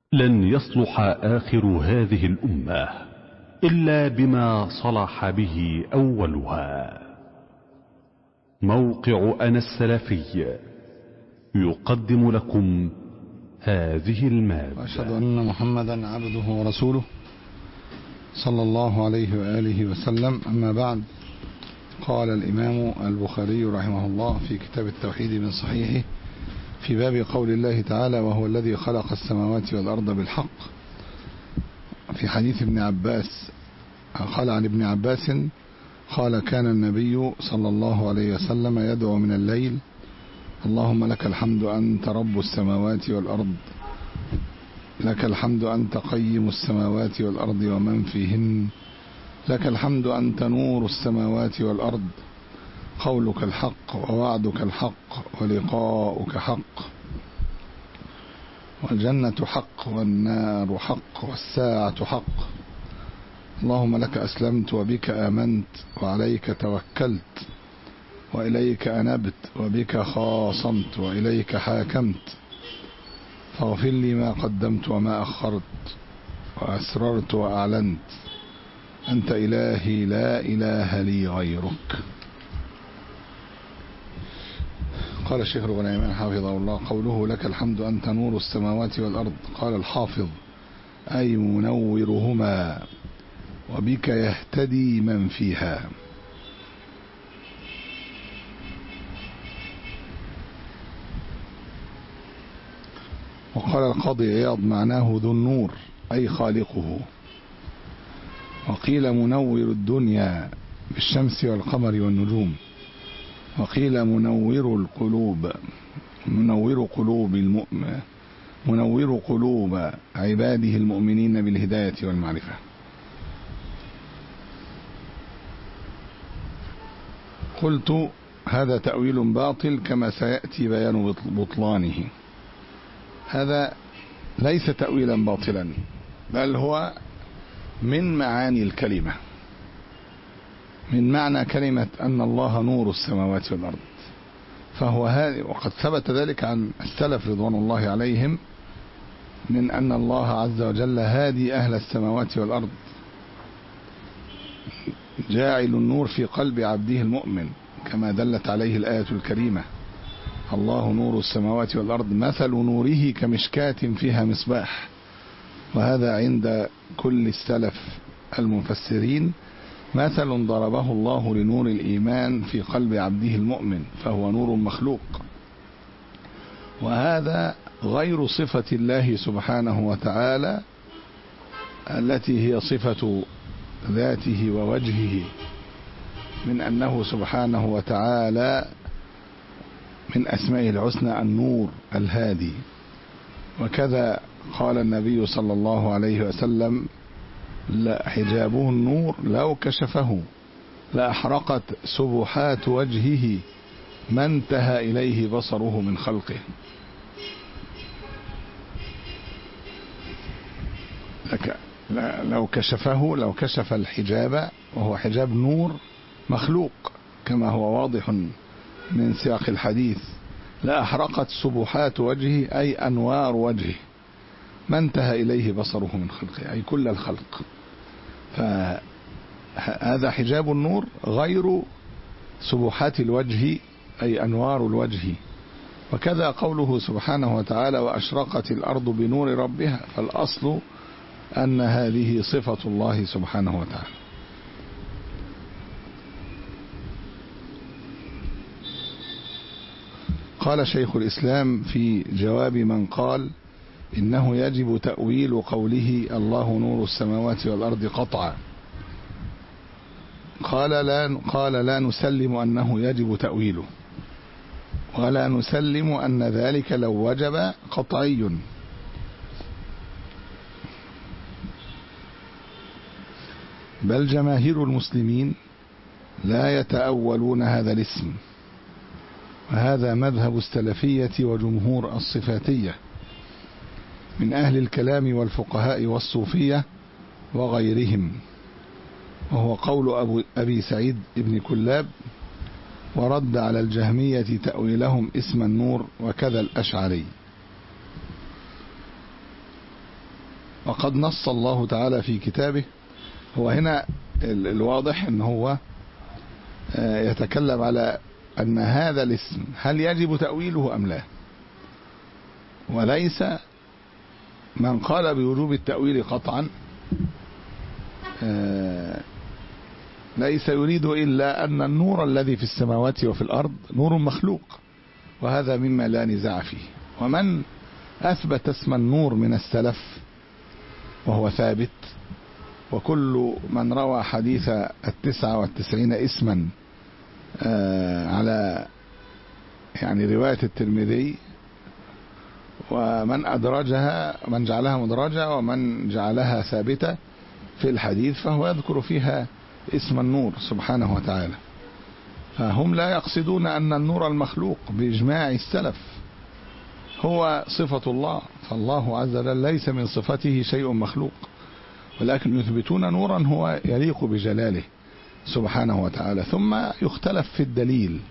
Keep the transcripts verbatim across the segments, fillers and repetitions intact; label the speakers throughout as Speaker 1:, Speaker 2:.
Speaker 1: لن يصلح آخر هذه الأمة إلا بما صلح به أولها. موقع أنا السلفي يقدم لكم هذه المادة.
Speaker 2: وأشهد أن محمدا عبده ورسوله صلى الله عليه وآله وسلم. أما بعد، قال الإمام البخاري رحمه الله في كتاب التوحيد من صحيحه في باب قول الله تعالى: وهو الذي خلق السماوات والأرض بالحق، في حديث ابن عباس قال عن ابن عباس قال: كان النبي صلى الله عليه وسلم يدعو من الليل: اللهم لك الحمد أنت رب السماوات والأرض، لك الحمد أنت قيم السماوات والأرض ومن فيهن، لك الحمد أنت نور السماوات والأرض، قولك الحق ووعدك الحق ولقاؤك حق، والجنة حق والنار حق والساعة حق، اللهم لك أسلمت وبك آمنت وعليك توكلت وإليك أنبت وبك خاصمت وإليك حاكمت، فاغفر لي ما قدمت وما أخرت وأسررت وأعلنت، أنت إلهي لا إله لي غيرك. قال الشيخ الغنيمان حفظه الله: قوله لك الحمد أنت نور السماوات والأرض، قال الحافظ: أي منورهما وبك يهتدي من فيها. وقال القاضي عياض: معناه ذو النور أي خالقه. وقيل منور الدنيا بالشمس والقمر والنجوم، وقيل منور القلوب منور قلوب المؤمن منور قلوب عباده المؤمنين بالهداية والمعرفة. قلت: هذا تأويل باطل كما سيأتي بيان بطلانه. هذا ليس تأويلا باطلا، بل هو من معاني الكلمة، من معنى كلمة أن الله نور السماوات والأرض. فهو هذا، وقد ثبت ذلك عن السلف رضوان الله عليهم، من أن الله عز وجل هادي أهل السماوات والأرض، جاعل النور في قلب عبده المؤمن، كما دلت عليه الآية الكريمة: الله نور السماوات والأرض مثل نوره كمشكاة فيها مصباح. وهذا عند كل السلف المفسرين مثل ضربه الله لنور الإيمان في قلب عبده المؤمن، فهو نور مخلوق. وهذا غير صفة الله سبحانه وتعالى التي هي صفة ذاته ووجهه، من أنه سبحانه وتعالى من أسمائه الحسنى النور الهادي. وكذا قال النبي صلى الله عليه وسلم: حجابه النور لو كشفه لأحرقت سبحات وجهه ما انتهى إليه بصره من خلقه. لو كشفه لو كشف الحجاب، وهو حجاب نور مخلوق كما هو واضح من سياق الحديث، لأحرقت سبحات وجهه أي أنوار وجهه ما انتهى إليه بصره من خلقه، أي كل الخلق. فهذا حجاب النور غير سبحات الوجه أي أنوار الوجه. وكذا قوله سبحانه وتعالى: وأشرقت الأرض بنور ربها، فالأصل أن هذه صفة الله سبحانه وتعالى. قال شيخ الإسلام في جواب من قال إنه يجب تأويل قوله الله نور السماوات والأرض قطعا، قال لا, قال لا نسلم أنه يجب تأويله، ولا نسلم أن ذلك لو وجب قطعي، بل جماهير المسلمين لا يتأولون هذا الاسم، وهذا مذهب السلفية وجمهور الصفاتية من أهل الكلام والفقهاء والصوفية وغيرهم، وهو قول أبو أبي سعيد بن كلاب، ورد على الجهمية تأويلهم اسم النور، وكذا الأشعري. وقد نص الله تعالى في كتابه. هو هنا الواضح ان هو يتكلم على ان هذا الاسم هل يجب تأويله ام لا، وليس من قال بوجوب التأويل قطعا ليس يريد إلا أن النور الذي في السماوات وفي الأرض نور مخلوق، وهذا مما لا نزاع فيه. ومن أثبت اسم النور من السلف وهو ثابت، وكل من روى حديث التسعة والتسعين اسما على يعني رواية الترمذي، ومن أدرجها من جعلها مدرجة ومن جعلها ثابتة في الحديث، فهو يذكر فيها اسم النور سبحانه وتعالى. فهم لا يقصدون أن النور المخلوق بإجماع السلف هو صفة الله، فالله عز وجل ليس من صفته شيء مخلوق، ولكن يثبتون نورا هو يليق بجلاله سبحانه وتعالى. ثم يختلف في الدليل،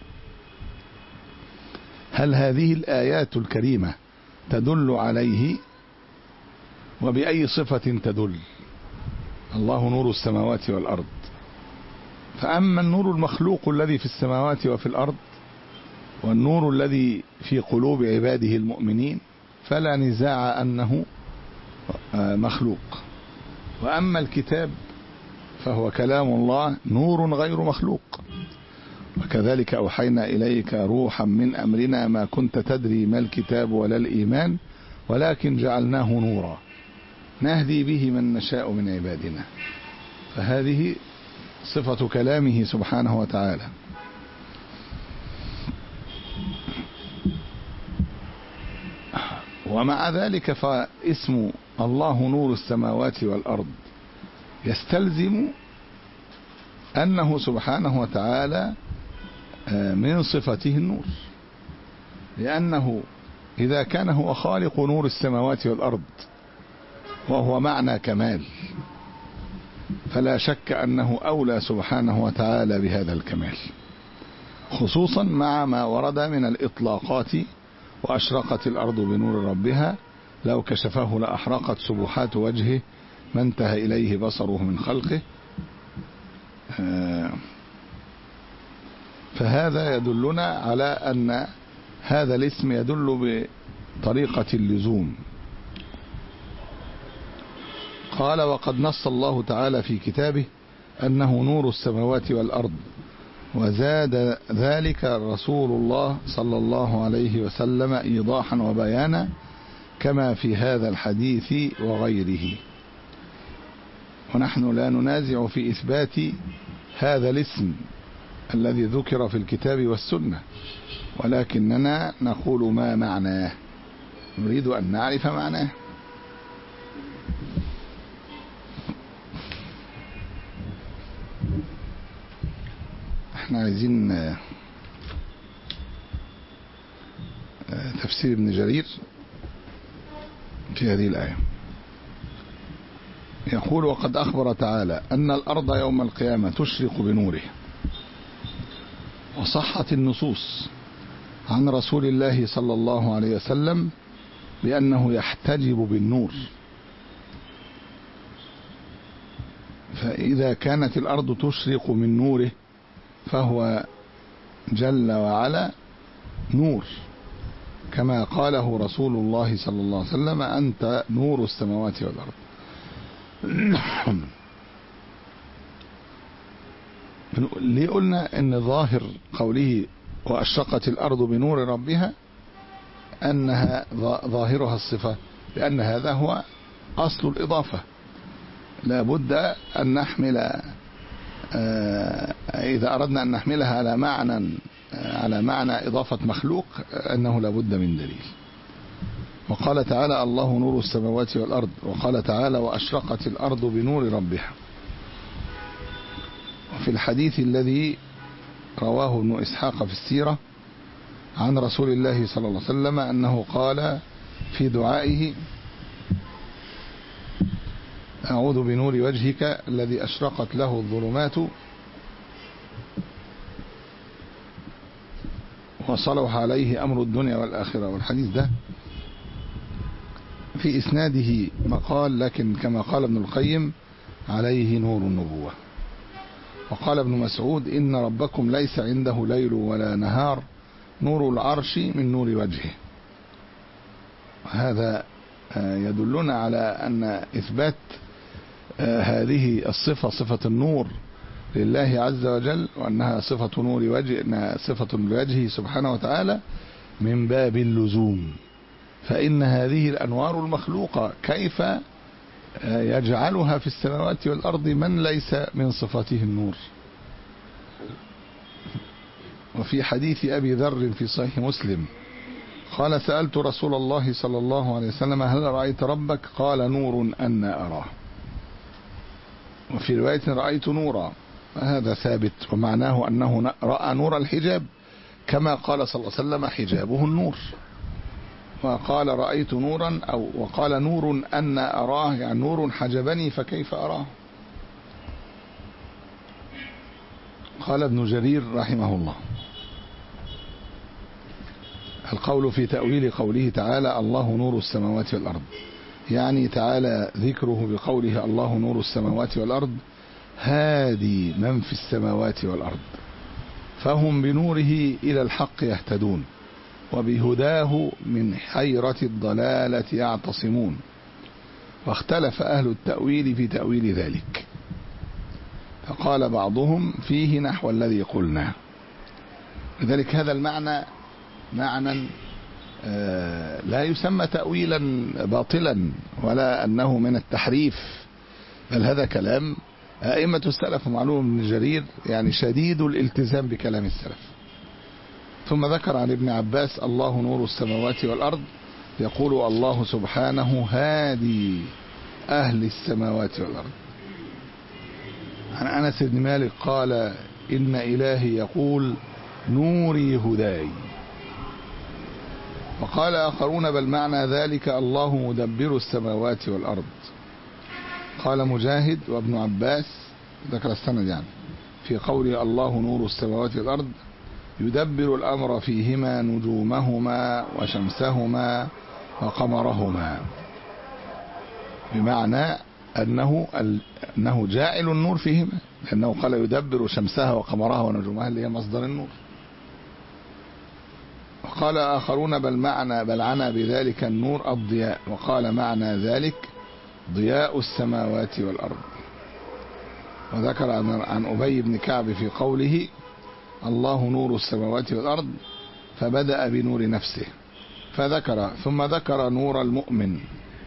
Speaker 2: هل هذه الآيات الكريمة تدل عليه، وبأي صفة تدل؟ الله نور السماوات والأرض. فأما النور المخلوق الذي في السماوات وفي الأرض والنور الذي في قلوب عباده المؤمنين فلا نزاع أنه مخلوق. وأما الكتاب فهو كلام الله نور غير مخلوق. وكذلك أوحينا إليك روحا من أمرنا ما كنت تدري ما الكتاب ولا الإيمان ولكن جعلناه نورا نهدي به من نشاء من عبادنا. فهذه صفة كلامه سبحانه وتعالى. ومع ذلك فاسم الله نور السماوات والأرض يستلزم أنه سبحانه وتعالى من صفته النور، لأنه إذا كان هو خالق نور السماوات والأرض وهو معنى كمال، فلا شك أنه أولى سبحانه وتعالى بهذا الكمال، خصوصا مع ما ورد من الإطلاقات: وأشرقت الأرض بنور ربها لو كشفه لأحرقت سبحات وجهه ما انتهى إليه بصره من خلقه. فهذا يدلنا على أن هذا الاسم يدل بطريقة اللزوم. قال: وقد نص الله تعالى في كتابه أنه نور السماوات والأرض، وزاد ذلك رسول الله صلى الله عليه وسلم إيضاحا وبيانا كما في هذا الحديث وغيره. ونحن لا ننازع في إثبات هذا الاسم الذي ذكر في الكتاب والسنة، ولكننا نقول ما معناه، نريد أن نعرف معناه. احنا عايزين تفسير ابن جرير في هذه الآية. يقول: وقد أخبر تعالى أن الأرض يوم القيامة تشرق بنوره. وصحت النصوص عن رسول الله صلى الله عليه وسلم بأنه يحتجب بالنور. فإذا كانت الأرض تشرق من نوره فهو جل وعلا نور، كما قاله رسول الله صلى الله عليه وسلم: أنت نور السماوات والأرض. ليه قلنا ان ظاهر قوله وأشرقت الأرض بنور ربها أنها ظاهرها الصفة؟ لأن هذا هو أصل الإضافة. لا بد أن نحمل، إذا أردنا أن نحملها على معنى على معنى إضافة مخلوق، أنه لا بد من دليل. وقال تعالى: الله نور السماوات والأرض. وقال تعالى: وأشرقت الأرض بنور ربها. وفي الحديث الذي رواه ابن إسحاق في السيرة عن رسول الله صلى الله عليه وسلم أنه قال في دعائه: أعوذ بنور وجهك الذي أشرقت له الظلمات وصلح عليه أمر الدنيا والآخرة. والحديث ده في إسناده مقال، لكن كما قال ابن القيم عليه نور النبوة. وقال ابن مسعود إن ربكم ليس عنده ليل ولا نهار، نور العرش من نور وجهه. هذا يدلنا على أن إثبات هذه الصفة، صفة النور لله عز وجل، وأنها صفة نور وجه، أنها صفة لوجهه سبحانه وتعالى، من باب اللزوم. فإن هذه الأنوار المخلوقة كيف يجعلها في السماوات والأرض من ليس من صفاته النور؟ وفي حديث أبي ذر في صحيح مسلم قال سألت رسول الله صلى الله عليه وسلم هل رأيت ربك؟ قال نور أنا أراه. وفي رواية رأيت نورا، هذا ثابت، ومعناه أنه رأى نور الحجاب كما قال صلى الله عليه وسلم حجابه النور. وقال رأيت نورا، أو وقال نور أنا أراه، يعني نور حجبني فكيف أراه. قال ابن جرير رحمه الله القول في تأويل قوله تعالى الله نور السماوات والأرض، يعني تعالى ذكره بقوله الله نور السماوات والأرض هادي من في السماوات والأرض، فهم بنوره إلى الحق يهتدون، وبهداه من حيرة الضلالة يعتصمون. واختلف أهل التأويل في تأويل ذلك، فقال بعضهم فيه نحو الذي قلنا. لذلك هذا المعنى معنى لا يسمى تأويلا باطلا ولا أنه من التحريف، بل هذا كلام أئمة السلف. معلوم ابن جرير يعني شديد الالتزام بكلام السلف. ثم ذكر عن ابن عباس الله نور السماوات والأرض، يقول الله سبحانه هادي أهل السماوات والأرض. عن أنس بن مالك قال إن إلهي يقول نوري هداي. وقال آخرون بل معنى ذلك الله مدبر السماوات والأرض. قال مجاهد وابن عباس، ذكر السند يعني، في قول الله نور السماوات والأرض يدبر الأمر فيهما نجومهما وشمسهما وقمرهما، بمعنى أنه, أنه جاعل النور فيهما، لأنه قال يدبر شمسها وقمرها ونجومها اللي هي مصدر النور. وقال آخرون بل معنى بل عنا بذلك النور الضياء، وقال معنى ذلك ضياء السماوات والأرض. وذكر عن أبي بن كعب في قوله الله نور السماوات والأرض فبدأ بنور نفسه فذكر ثم ذكر نور المؤمن.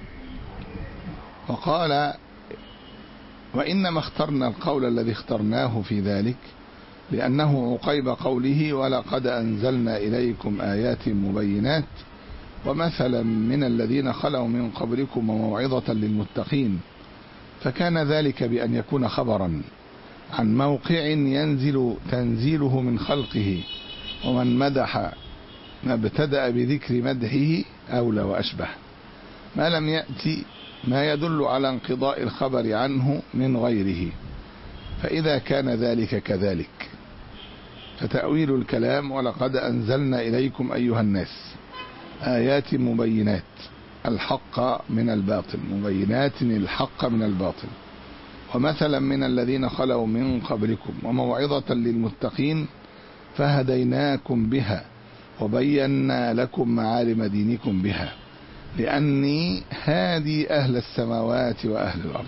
Speaker 2: وقال وإنما اخترنا القول الذي اخترناه في ذلك لأنه عقيب قوله ولقد أنزلنا إليكم آيات مبينات ومثلا من الذين خلوا من قبلكم وموعظة للمتقين، فكان ذلك بأن يكون خبرا عن موقع ينزل تنزيله من خلقه، ومن مدح ما ابتدأ بذكر مدحه أولى وأشبه، ما لم يأتي ما يدل على انقضاء الخبر عنه من غيره. فإذا كان ذلك كذلك فتأويل الكلام ولقد أنزلنا إليكم أيها الناس آيات مبينات الحق من الباطل، مبينات الحق من الباطل، ومثلا من الذين خلوا من قبلكم وموعظة للمتقين فهديناكم بها وبينا لكم معالم دينكم بها لأني هادي أهل السماوات وأهل الأرض.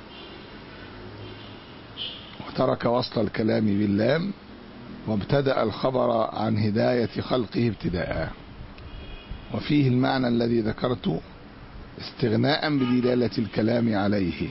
Speaker 2: وترك وصل الكلام باللام وابتدأ الخبر عن هداية خلقه ابتداء. وفيه المعنى الذي ذكرته استغناء بدلالة الكلام عليه.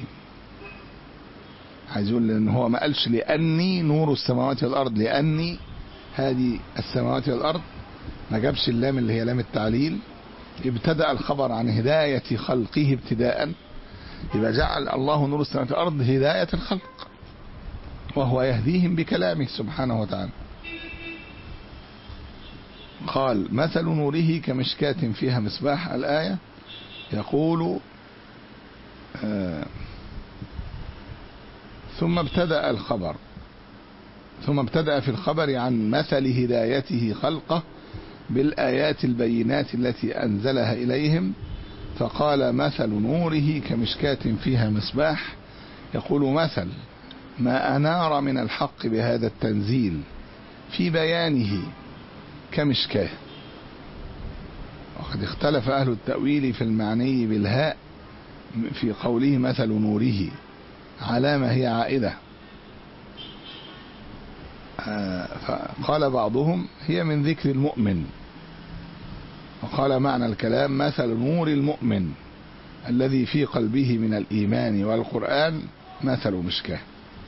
Speaker 2: عايز يقول ان هو ما قالش لأني نور السماوات والأرض، لأني هذه السماوات والأرض، ما جابش اللام اللي هي لام التعليل. ابتدأ الخبر عن هداية خلقه ابتداء، يبقى جعل الله نور السماوات والأرض هداية الخلق، وهو يهديهم بكلامه سبحانه وتعالى. قال مثل نوره كمشكاة فيها مصباح، الآية يقول آه ثم ابتدأ الخبر ثم ابتدأ في الخبر عن مثل هدايته خلقه بالآيات البينات التي أنزلها إليهم فقال مثل نوره كمشكاة فيها مصباح. يقول مثل ما أنار من الحق بهذا التنزيل في بيانه كمشكاة. وقد اختلف أهل التأويل في المعني بالهاء في قوله مثل نوره على ما هي عائدة. فقال بعضهم هي من ذكر المؤمن، وقال معنى الكلام مثل نور المؤمن الذي في قلبه من الإيمان والقرآن مثل مشكاة.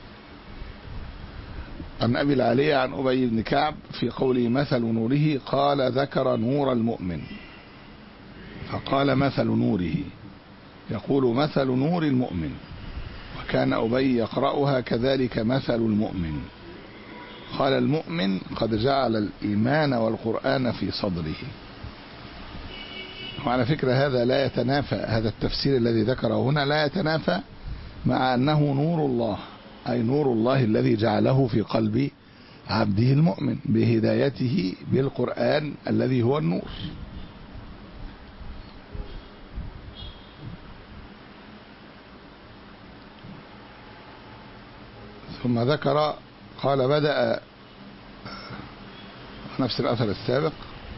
Speaker 2: عن أبي العالية عن أبي بن كعب في قوله مثل نوره قال ذكر نور المؤمن فقال مثل نوره. يقول مثل نور المؤمن، وكان أبي يقرأها كذلك مثل المؤمن. قال المؤمن قد جعل الإيمان والقرآن في صدره. وعلى فكرة هذا لا يتنافى، هذا التفسير الذي ذكره هنا لا يتنافى مع أنه نور الله، أي نور الله الذي جعله في قلب عبده المؤمن بهدايته بالقرآن الذي هو النور. ثم ذكر قال بدأ نفس الأثر السابق،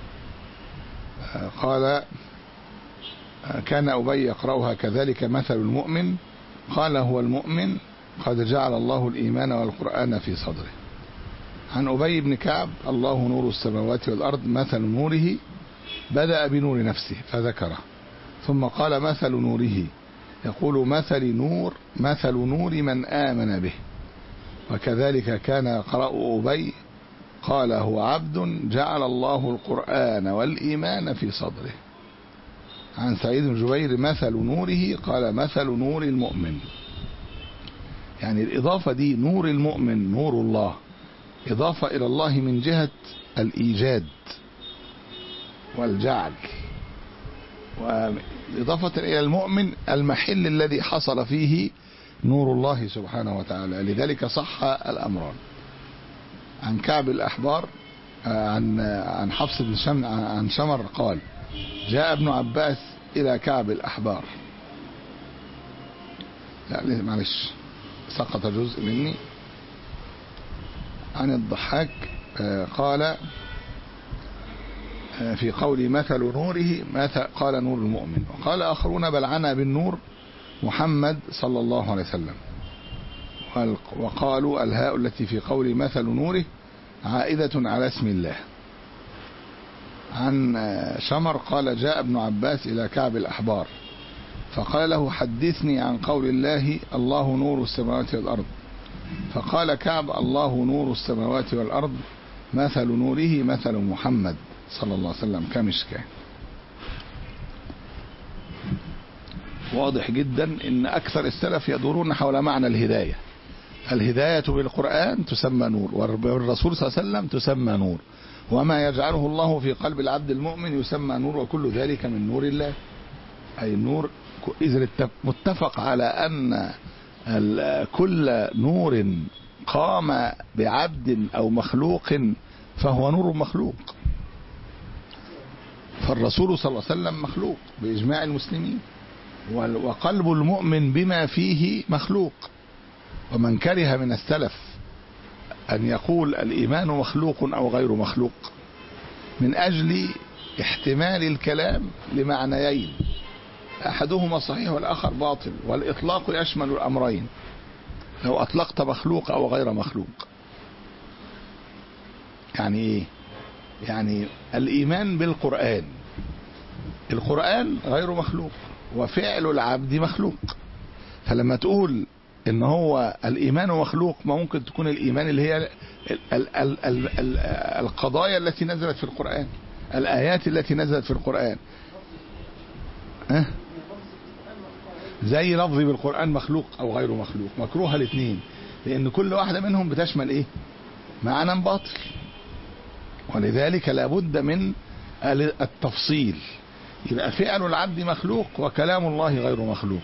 Speaker 2: قال كان أبي يقرأها كذلك مثل المؤمن. قال هو المؤمن قد جعل الله الإيمان والقرآن في صدره. عن أبي بن كعب الله نور السماوات والأرض مثل نوره بدأ بنور نفسه فذكره، ثم قال مثل نوره. يقول مثل نور مثل نور من آمن به. وكذلك كان يقرأ أبي قال هو عبد جعل الله القرآن والإيمان في صدره. عن سعيد بن جبير مثل نوره قال مثل نور المؤمن. يعني الإضافة دي نور المؤمن نور الله إضافة إلى الله من جهة الإيجاد والجعل، وإضافة إلى المؤمن المحل الذي حصل فيه نور الله سبحانه وتعالى. لذلك صح الأمران. عن كعب الأحبار عن عن حفص بن شم عن شمر قال جاء ابن عباس إلى كعب الأحبار. لا معلش سقط جزء مني. عن الضحاك قال في قول مثل نوره مثل قال نور المؤمن. وقال آخرون بل عنا بالنور محمد صلى الله عليه وسلم. وقالوا الهاء التي في قول مثل نوره عائدة على اسم الله. عن شمر قال جاء ابن عباس إلى كعب الأحبار فقال له حدثني عن قول الله الله نور السماوات والأرض. فقال كعب الله نور السماوات والأرض مثل نوره مثل محمد صلى الله عليه وسلم كمشكاة. واضح جدا ان اكثر السلف يدورون حول معنى الهداية. الهداية بالقرآن تسمى نور، والرسول صلى الله عليه وسلم تسمى نور، وما يجعله الله في قلب العبد المؤمن يسمى نور، وكل ذلك من نور الله. أي النور إذا متفق على أن كل نور قام بعبد أو مخلوق فهو نور مخلوق. فالرسول صلى الله عليه وسلم مخلوق بإجماع المسلمين، وقلب المؤمن بما فيه مخلوق. ومن كره من السلف أن يقول الإيمان مخلوق أو غير مخلوق من أجل احتمال الكلام لمعنيين أحدهما صحيح والآخر باطل، والإطلاق يشمل الأمرين لو أطلقت مخلوق أو غير مخلوق. يعني إيه؟ يعني الإيمان بالقرآن، القرآن غير مخلوق وفعل العبد مخلوق. فلما تقول ان هو الايمان مخلوق، ما ممكن تكون الايمان اللي هي ال ال ال ال ال القضايا التي نزلت في القرآن، الايات التي نزلت في القرآن. أه؟ زي لفظي بالقرآن مخلوق او غير مخلوق، مكروه الاثنين، لان كل واحدة منهم بتشمل ايه؟ معنى باطل. ولذلك لابد من التفصيل. يبقى فعل العبد مخلوق وكلام الله غير مخلوق.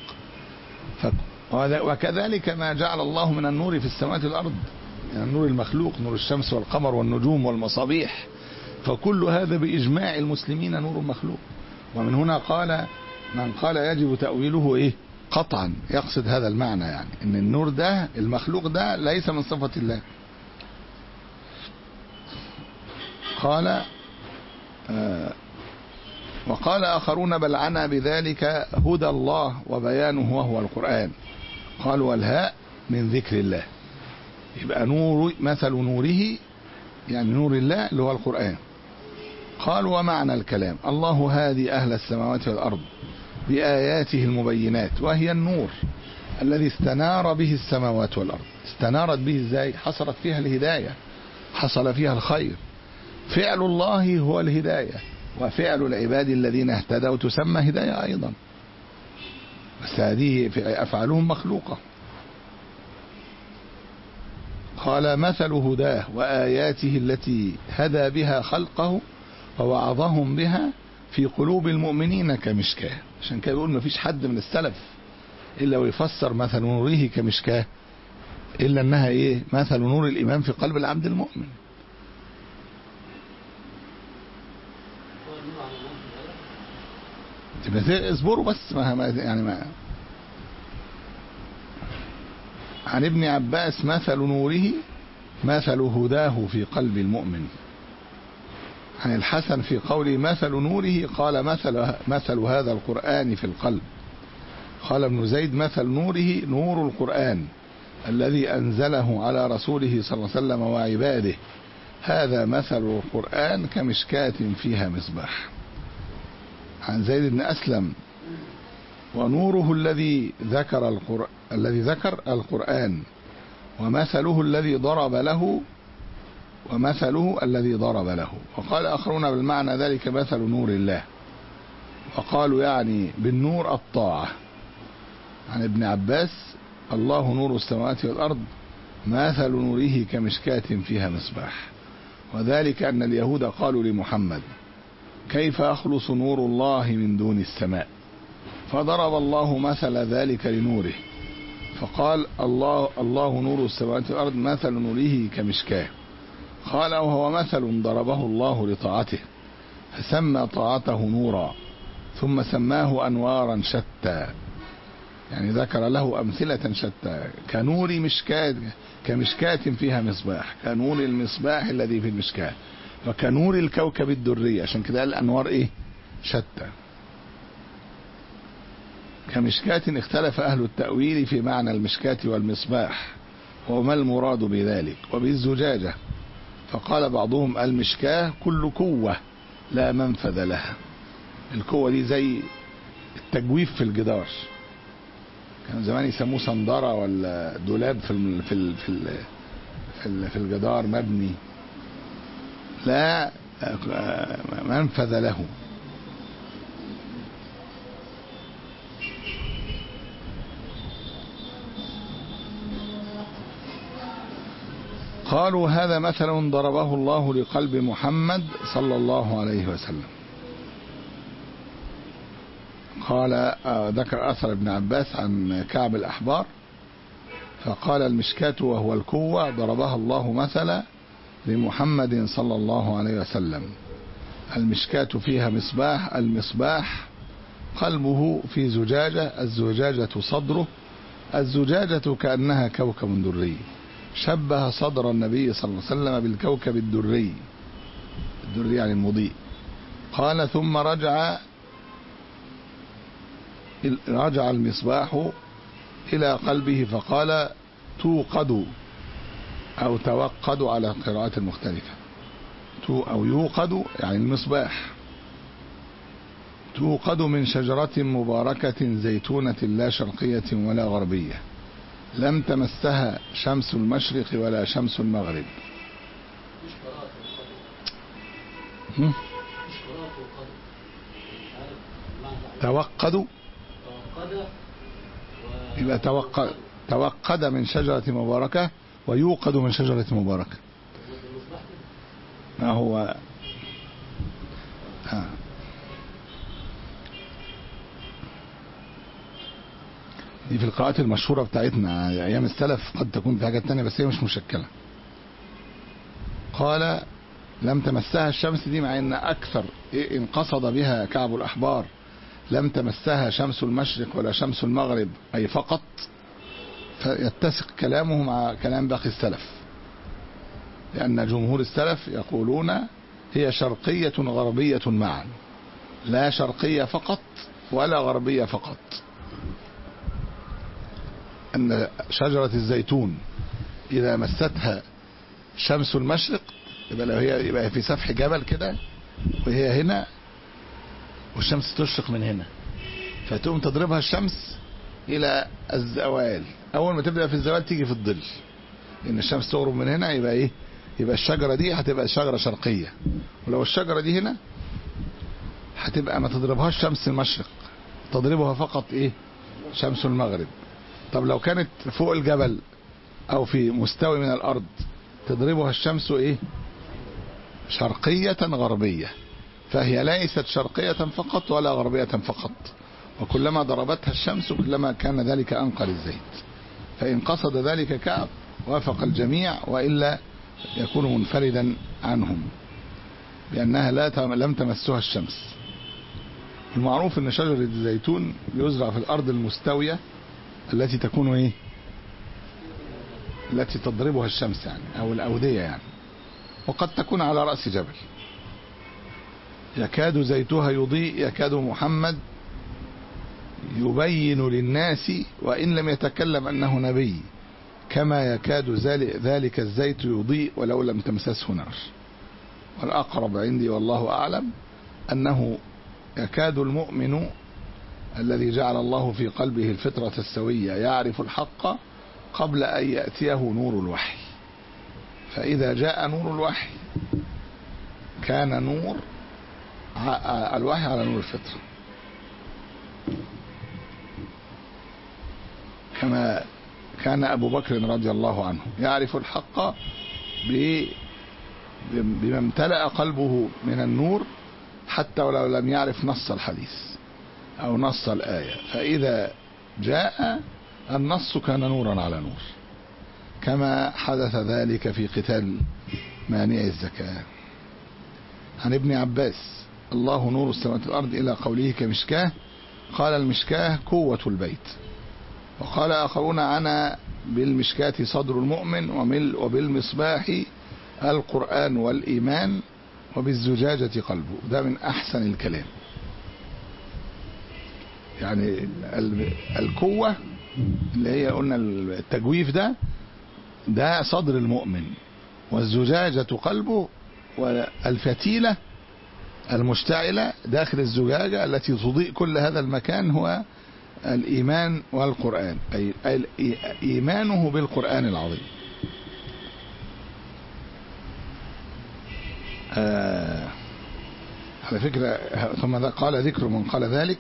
Speaker 2: وكذلك ما جعل الله من النور في السماوات والأرض، يعني النور المخلوق نور الشمس والقمر والنجوم والمصابيح، فكل هذا بإجماع المسلمين نور مخلوق. ومن هنا قال من قال يجب تأويله إيه قطعا، يقصد هذا المعنى، يعني إن النور ده المخلوق ده ليس من صفة الله. قال آه وقال آخرون بل عنا بذلك هدى الله وبيانه وهو القرآن. قال والهاء من ذكر الله، يبقى نور مثل نوره يعني نور الله اللي هو القرآن. قال ومعنى الكلام الله هادي أهل السماوات والأرض بآياته المبينات، وهي النور الذي استنار به السماوات والأرض. استنارت به ازاي؟ حصلت فيها الهداية، حصل فيها الخير. فعل الله هو الهداية، وفعل العباد الذين اهتدوا تسمى هداية أيضا، بس هذه أفعالهم مخلوقة. قال مثل هداه وآياته التي هدى بها خلقه ووعظهم بها في قلوب المؤمنين كمشكاه. عشان كده بيقول ما فيش حد من السلف إلا ويفسر مثل نوره كمشكاه، إلا أنها إيه؟ مثل نور الإيمان في قلب العبد المؤمن. اصبروا بس ما يعني ما عن ابن عباس مثل نوره مثل هداه في قلب المؤمن. عن الحسن في قوله مثل نوره قال مثل مثل هذا القرآن في القلب. قال ابن زيد مثل نوره نور القرآن الذي أنزله على رسوله صلى الله عليه وسلم وعباده، هذا مثل القرآن كمشكاة فيها مصباح. عن زيد بن أسلم ونوره الذي ذكر القرآن الذي ذكر القرآن ومثله الذي ضرب له ومثله الذي ضرب له. وقال آخرون بالمعنى ذلك مثل نور الله، وقالوا يعني بالنور الطاعة. عن ابن عباس الله نور السماوات والأرض مثل نوره كمشكاة فيها مصباح. وذلك أن اليهود قالوا لمحمد كيف أخلص نور الله من دون السماء، فضرب الله مثل ذلك لنوره فقال الله الله نور السماوات والأرض مثل نوره كمشكاة. قال وهو مثل ضربه الله لطاعته فسمى طاعته نورا ثم سماه أنوارا شتى، يعني ذكر له أمثلة شتى كنور مشكاة كمشكاة فيها مصباح، كنور المصباح الذي في المشكاة، وكنور الكوكب الدري. عشان كده الأنوار إيه شتى. كمشكاة اختلف أهل التأويل في معنى المشكاة والمصباح وما المراد بذلك. وبالزجاجة فقال بعضهم المشكاة كل قوة لا منفذ لها. القوة دي زي التجويف في الجدار، كان زمان يسموه صندرة ولا دولاب في في في في الجدار مبني لا منفذ له. قالوا هذا مثل ضربه الله لقلب محمد صلى الله عليه وسلم. قال ذكر أثر ابن عباس عن كعب الأحبار فقال المشكاة وهو القوة ضربها الله مثلا لمحمد صلى الله عليه وسلم. المشكاة فيها مصباح، المصباح قلبه في زجاجة، الزجاجة صدره، الزجاجة كأنها كوكب دري. شبه صدر النبي صلى الله عليه وسلم بالكوكب الدري، الدري يعني المضيء. قال ثم رجع رجع المصباح إلى قلبه فقال توقد أو توقد على قراءات المختلفة، تو أو يوقد يعني المصباح. توقد من شجرة مباركة زيتونة لا شرقية ولا غربية لم تمسها شمس المشرق ولا شمس المغرب. توقدوا يبقى توقد توقد من شجرة مباركة ويوقد من شجرة مباركة. ما هو ها. دي في القراءات المشهورة بتاعتنا أيام السلف، قد تكون في حاجات تانية بس هي مش مشكلة. قال لم تمسها الشمس، دي مع ان اكثر ان قصد بها كعب الأحبار لم تمسها شمس المشرق ولا شمس المغرب أي فقط، فيتسق كلامه مع كلام باقي السلف، لأن جمهور السلف يقولون هي شرقية غربية معا، لا شرقية فقط ولا غربية فقط. أن شجرة الزيتون إذا مستها شمس المشرق يبقى لو هي يبقى في سفح جبل كده وهي هنا والشمس تشرق من هنا، فتقوم تضربها الشمس إلى الزوال. أول ما تبدأ في الزوال تيجي في الظل، لأن الشمس تغرب من هنا يبقى إيه؟ يبقى الشجرة دي هتبقى شجرة شرقية. ولو الشجرة دي هنا هتبقى ما تضربهاش شمس المشرق، تضربها فقط إيه؟ شمس المغرب. طب لو كانت فوق الجبل أو في مستوى من الأرض تضربها الشمس إيه؟ شرقية غربية، فهي ليست شرقية فقط ولا غربية فقط، وكلما ضربتها الشمس كلما كان ذلك أنقى للزيت. فإن قصد ذلك كعب وافق الجميع، وإلا يكون منفردا عنهم لأنها لا لم تمسها الشمس. المعروف أن شجر الزيتون يزرع في الأرض المستوية التي تكون إيه؟ التي تضربها الشمس يعني، أو الأودية يعني، وقد تكون على رأس جبل. يكاد زيتها يضيء، يكاد محمد يبين للناس وإن لم يتكلم أنه نبي، كما يكاد ذلك الزيت يضيء ولو لم تمسسه نار. والأقرب عندي والله أعلم أنه يكاد المؤمن الذي جعل الله في قلبه الفطرة السوية يعرف الحق قبل أن يأتيه نور الوحي، فإذا جاء نور الوحي كان نور الوحي على نور الفطرة، كما كان أبو بكر رضي الله عنه يعرف الحق بما امتلأ قلبه من النور حتى ولو لم يعرف نص الحديث أو نص الآية، فإذا جاء النص كان نورا على نور، كما حدث ذلك في قتال مانع الزكاة. عن ابن عباس: الله نور السماوات والأرض، إلى قوله كمشكاه، قال المشكاه قوة البيت. وقال آخرون: عنا بالمشكاة صدر المؤمن، وبالمصباح القرآن والإيمان، وبالزجاجة قلبه. ده من أحسن الكلام، يعني القوة اللي هي قلنا التجويف ده ده صدر المؤمن، والزجاجة قلبه، والفتيلة المشتعلة داخل الزجاجة التي تضيء كل هذا المكان هو الإيمان والقرآن، أي إيمانه بالقرآن العظيم. آه على فكرة ثم قال ذكر من قال ذلك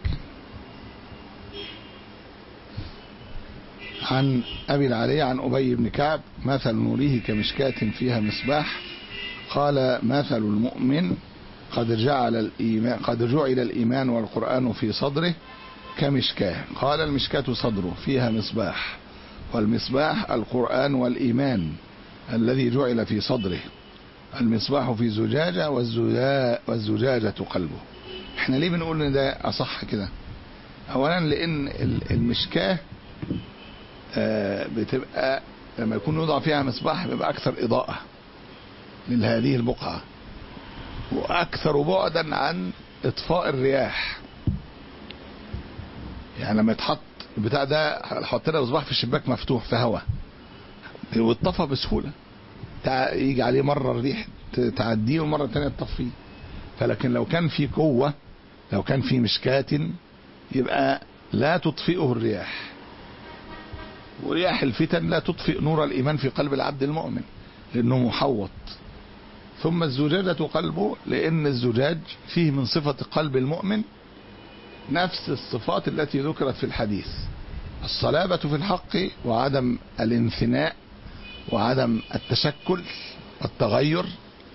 Speaker 2: عن أبي العلي عن أبي بن كعب: مثل نوره كمشكاة فيها مصباح. قال: مثل المؤمن قد جعل الإيمان قد جعل الإيمان والقرآن في صدره كمشكاة. قال: المشكاة صدره فيها مصباح، والمصباح القرآن والإيمان الذي جعل في صدره. المصباح في زجاجة والزجاجة قلبه. احنا ليه بنقول ان ده أصح كده؟ أولا لأن المشكاة بتبقى لما يكون يوضع فيها مصباح بيبقى أكثر إضاءة لهذه البقعة، وأكثر بعدا عن إطفاء الرياح. يعني لما يتحط البتاع ده، حط لنا مصباح في الشباك مفتوح في هواء ويتطفى بسهولة، يجي عليه مرة الريح تعديه ومرة تانية تطفيه. فلكن لو كان في قوة، لو كان في مشكاة، يبقى لا تطفئه الرياح، ورياح الفتن لا تطفئ نور الإيمان في قلب العبد المؤمن لأنه محوط. ثم الزجاجة قلبه، لأن الزجاج فيه من صفة قلب المؤمن نفس الصفات التي ذكرت في الحديث: الصلابة في الحق، وعدم الانثناء، وعدم التشكل والتغير،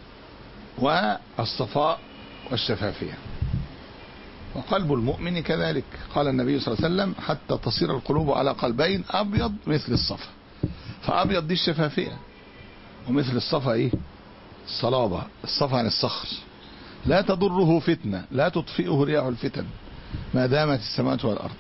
Speaker 2: والصفاء والشفافية. وقلب المؤمن كذلك. قال النبي صلى الله عليه وسلم: حتى تصير القلوب على قلبين أبيض مثل الصفا. فأبيض دي الشفافية، ومثل الصفا إيه؟ الصلابة. الصفا عن الصخر، لا تضره فتنة، لا تطفئه رياح الفتن، ما دامت السماوات والأرض.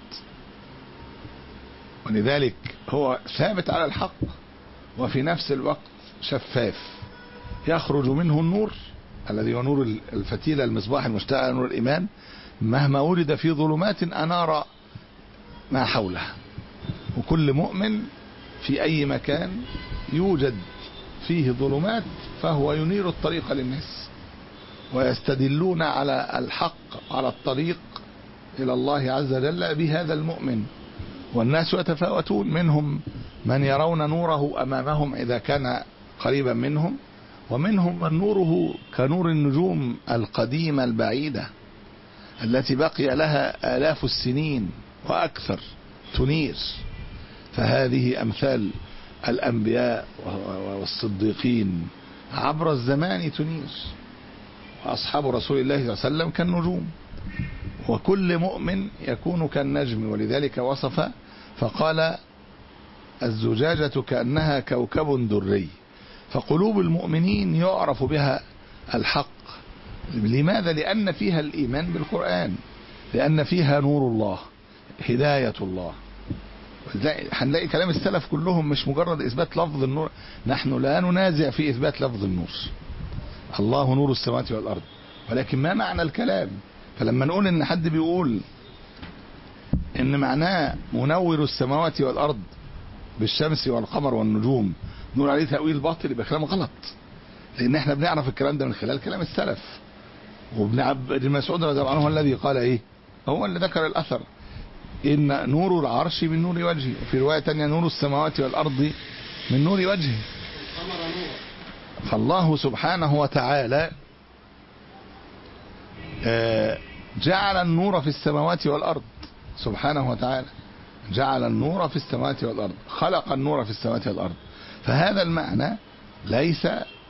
Speaker 2: ولذلك هو ثابت على الحق وفي نفس الوقت شفاف، يخرج منه النور الذي هو نور الفتيلة المصباح المشتعل نور الإيمان، مهما ولد في ظلمات أنار ما حوله. وكل مؤمن في أي مكان يوجد فيه ظلمات فهو ينير الطريق للناس، ويستدلون على الحق على الطريق إلى الله عز وجل بهذا المؤمن. والناس يتفاوتون، منهم من يرون نوره أمامهم إذا كان قريبا منهم، ومنهم من نوره كنور النجوم القديمة البعيدة التي بقي لها آلاف السنين وأكثر تنير. فهذه أمثال الأنبياء والصديقين عبر الزمان تنير، وأصحاب رسول الله صلى الله عليه وسلم كالنجوم، وكل مؤمن يكون كالنجم. ولذلك وصف فقال الزجاجة كأنها كوكب دري. فقلوب المؤمنين يعرف بها الحق. لماذا؟ لأن فيها الإيمان بالقرآن، لأن فيها نور الله، هداية الله. هنلاقي كلام السلف كلهم مش مجرد إثبات لفظ النور، نحن لا ننازع في إثبات لفظ النور، الله نور السماوات والأرض، ولكن ما معنى الكلام؟ فلما نقول إن حد بيقول إن معناه منور السماوات والأرض بالشمس والقمر والنجوم نقول عليه تأويل باطل، يبقى كلام غلط، لأن احنا بنعرف الكلام ده من خلال كلام السلف. وابن عبد مسعود رضي الله عنه الذي قال إيه، هو اللي ذكر الأثر إن نور العرش من نور وجهه، وفي رواية تانية نور السماوات والأرض من نور وجهه. فالله سبحانه وتعالى جعل النور في السماوات والأرض، سبحانه وتعالى جعل النور في السماوات والأرض، خلق النور في السماوات والأرض. فهذا المعنى ليس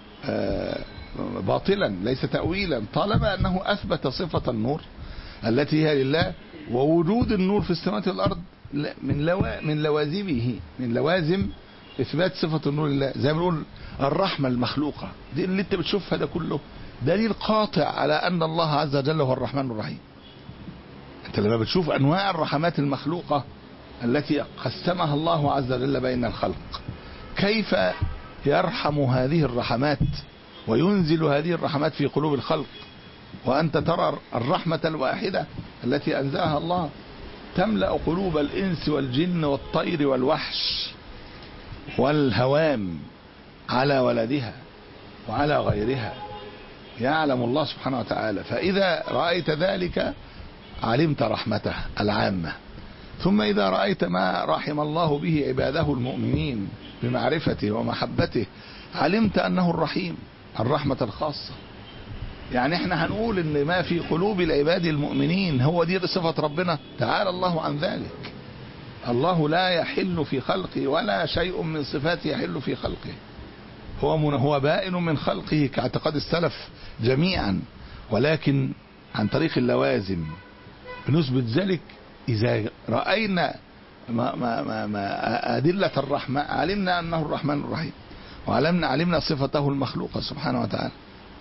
Speaker 2: باطلا، ليس تأويلا، طالما أنه أثبت صفة النور التي هي لله، ووجود النور في السماوات والأرض من لوا من لوازمه من لوازم إثبات صفة النور لله. زي ما بنقول الرحمة المخلوقة دي اللي انت بتشوفها ده كله دليل قاطع على أن الله عز وجل هو الرحمن الرحيم. انت لما بتشوف أنواع الرحمات المخلوقة التي قسمها الله عز وجل بين الخلق، كيف يرحم هذه الرحمات وينزل هذه الرحمات في قلوب الخلق، وأنت ترى الرحمة الواحدة التي أنزلها الله تملأ قلوب الإنس والجن والطير والوحش والهوام على ولدها وعلى غيرها، يعلم الله سبحانه وتعالى. فإذا رأيت ذلك علمت رحمته العامة، ثم إذا رأيت ما رحم الله به عباده المؤمنين بمعرفته ومحبته علمت أنه الرحيم، الرحمة الخاصة. يعني احنا هنقول ان ما في قلوب العباد المؤمنين هو دي صفة ربنا، تعالى الله عن ذلك. الله لا يحل في خلقه ولا شيء من صفاته يحل في خلقه، هو من هو بائن من خلقه كاعتقاد السلف جميعا، ولكن عن طريق اللوازم بنثبت ذلك. إذا رأينا ما ما ما ما أدلة الرحمة علمنا أنه الرحمن الرحيم، وعلمنا علمنا صفته المخلوقة سبحانه وتعالى.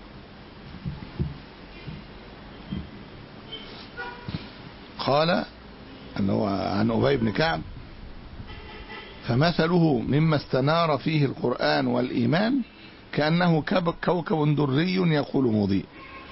Speaker 2: قال أنه عن أبي بن كعب فمثله مما استنار فيه القرآن والإيمان كأنه كوكب دري يقول مضيء.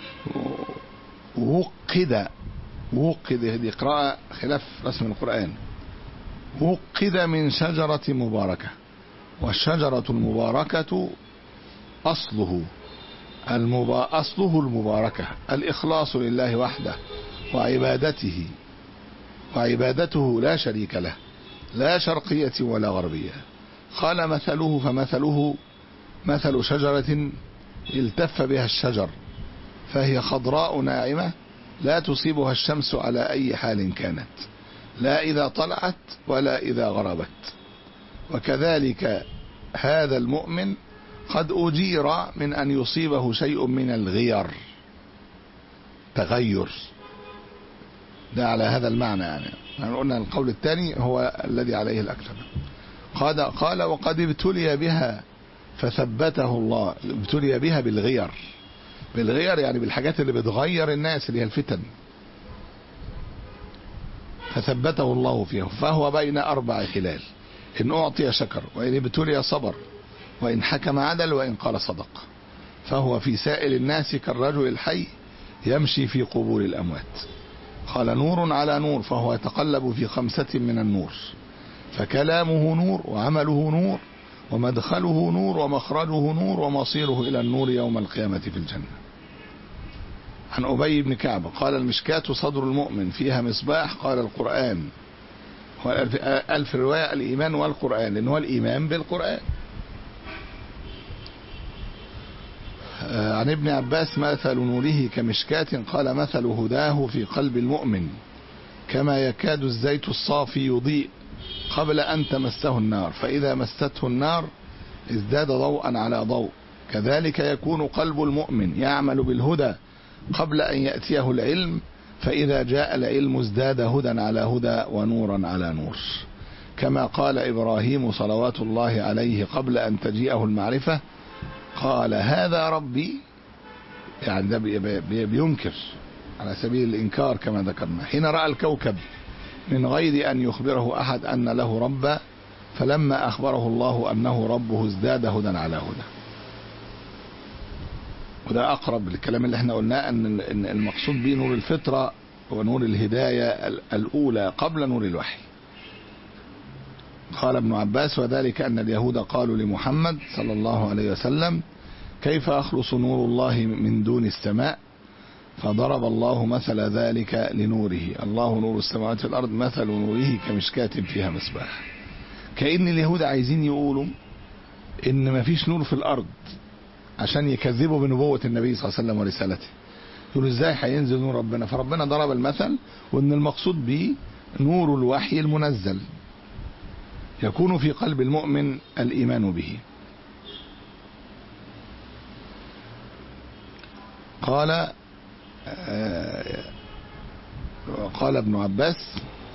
Speaker 2: وقد وقد هذه قراءة خلاف رسم القرآن. وقد من شجرة مباركة، والشجرة المباركة أصله المبا... أصله المباركة الإخلاص لله وحده وعبادته وعبادته لا شريك له، لا شرقية ولا غربية. قال مثله فمثله مثل شجرة التف بها الشجر فهي خضراء ناعمة لا تصيبها الشمس على أي حال كانت، لا إذا طلعت ولا إذا غربت. وكذلك هذا المؤمن قد أجير من أن يصيبه شيء من الغير، تغير، ده على هذا المعنى. يعني يعني قلنا القول الثاني هو الذي عليه الأكثر. قال, قال وقد ابتلي بها فثبته الله. ابتلي بها بالغير، بالغير يعني بالحاجات اللي بتغير الناس اللي هي الفتن. فثبته الله فيه، فهو بين أربع خلال: إن أعطي شكر، وإن ابتلي صبر، وإن حكم عدل، وإن قال صدق. فهو في سائر الناس كالرجل الحي يمشي في قبور الأموات. قال: نور على نور، فهو يتقلب في خمسة من النور، فكلامه نور، وعمله نور، ومدخله نور، ومخرجه نور، ومصيره إلى النور يوم القيامة في الجنة. عن أبي بن كعب قال: المشكاة صدر المؤمن، فيها مصباح. قال: القرآن. ألف رواية الإيمان والقرآن، لأنه هو الإيمان بالقرآن. عن ابن عباس: مثل نوره كمشكاة. قال: مثل هداه في قلب المؤمن كما يكاد الزيت الصافي يضيء قبل أن تمسه النار، فإذا مسته النار ازداد ضوءا على ضوء. كذلك يكون قلب المؤمن يعمل بالهدى قبل أن يأتيه العلم، فإذا جاء العلم ازداد هدى على هدى ونورا على نور. كما قال إبراهيم صلوات الله عليه قبل أن تجيئه المعرفة: قال: هذا ربي. يعني ده بينكر على سبيل الإنكار كما ذكرنا، حين رأى الكوكب من غير أن يخبره أحد أن له ربا، فلما أخبره الله أنه ربه ازداد هدى على هدى. وده أقرب للكلام اللي احنا قلناه، أن المقصود به نور الفطرة ونور الهداية الأولى قبل نور الوحي. قال ابن عباس: وذلك أن اليهود قالوا لمحمد صلى الله عليه وسلم: كيف أخلص نور الله من دون السماء؟ فضرب الله مثل ذلك لنوره: الله نور السماوات والأرض، مثل نوره كمشكاة فيها مصباح. كأن اليهود عايزين يقولوا إن ما فيش نور في الأرض، عشان يكذبوا بنبوة النبي صلى الله عليه وسلم ورسالته. يقولوا ازاي هينزل نور ربنا؟ فربنا ضرب المثل، وان المقصود به نور الوحي المنزل يكون في قلب المؤمن الإيمان به. قال قال ابن عباس: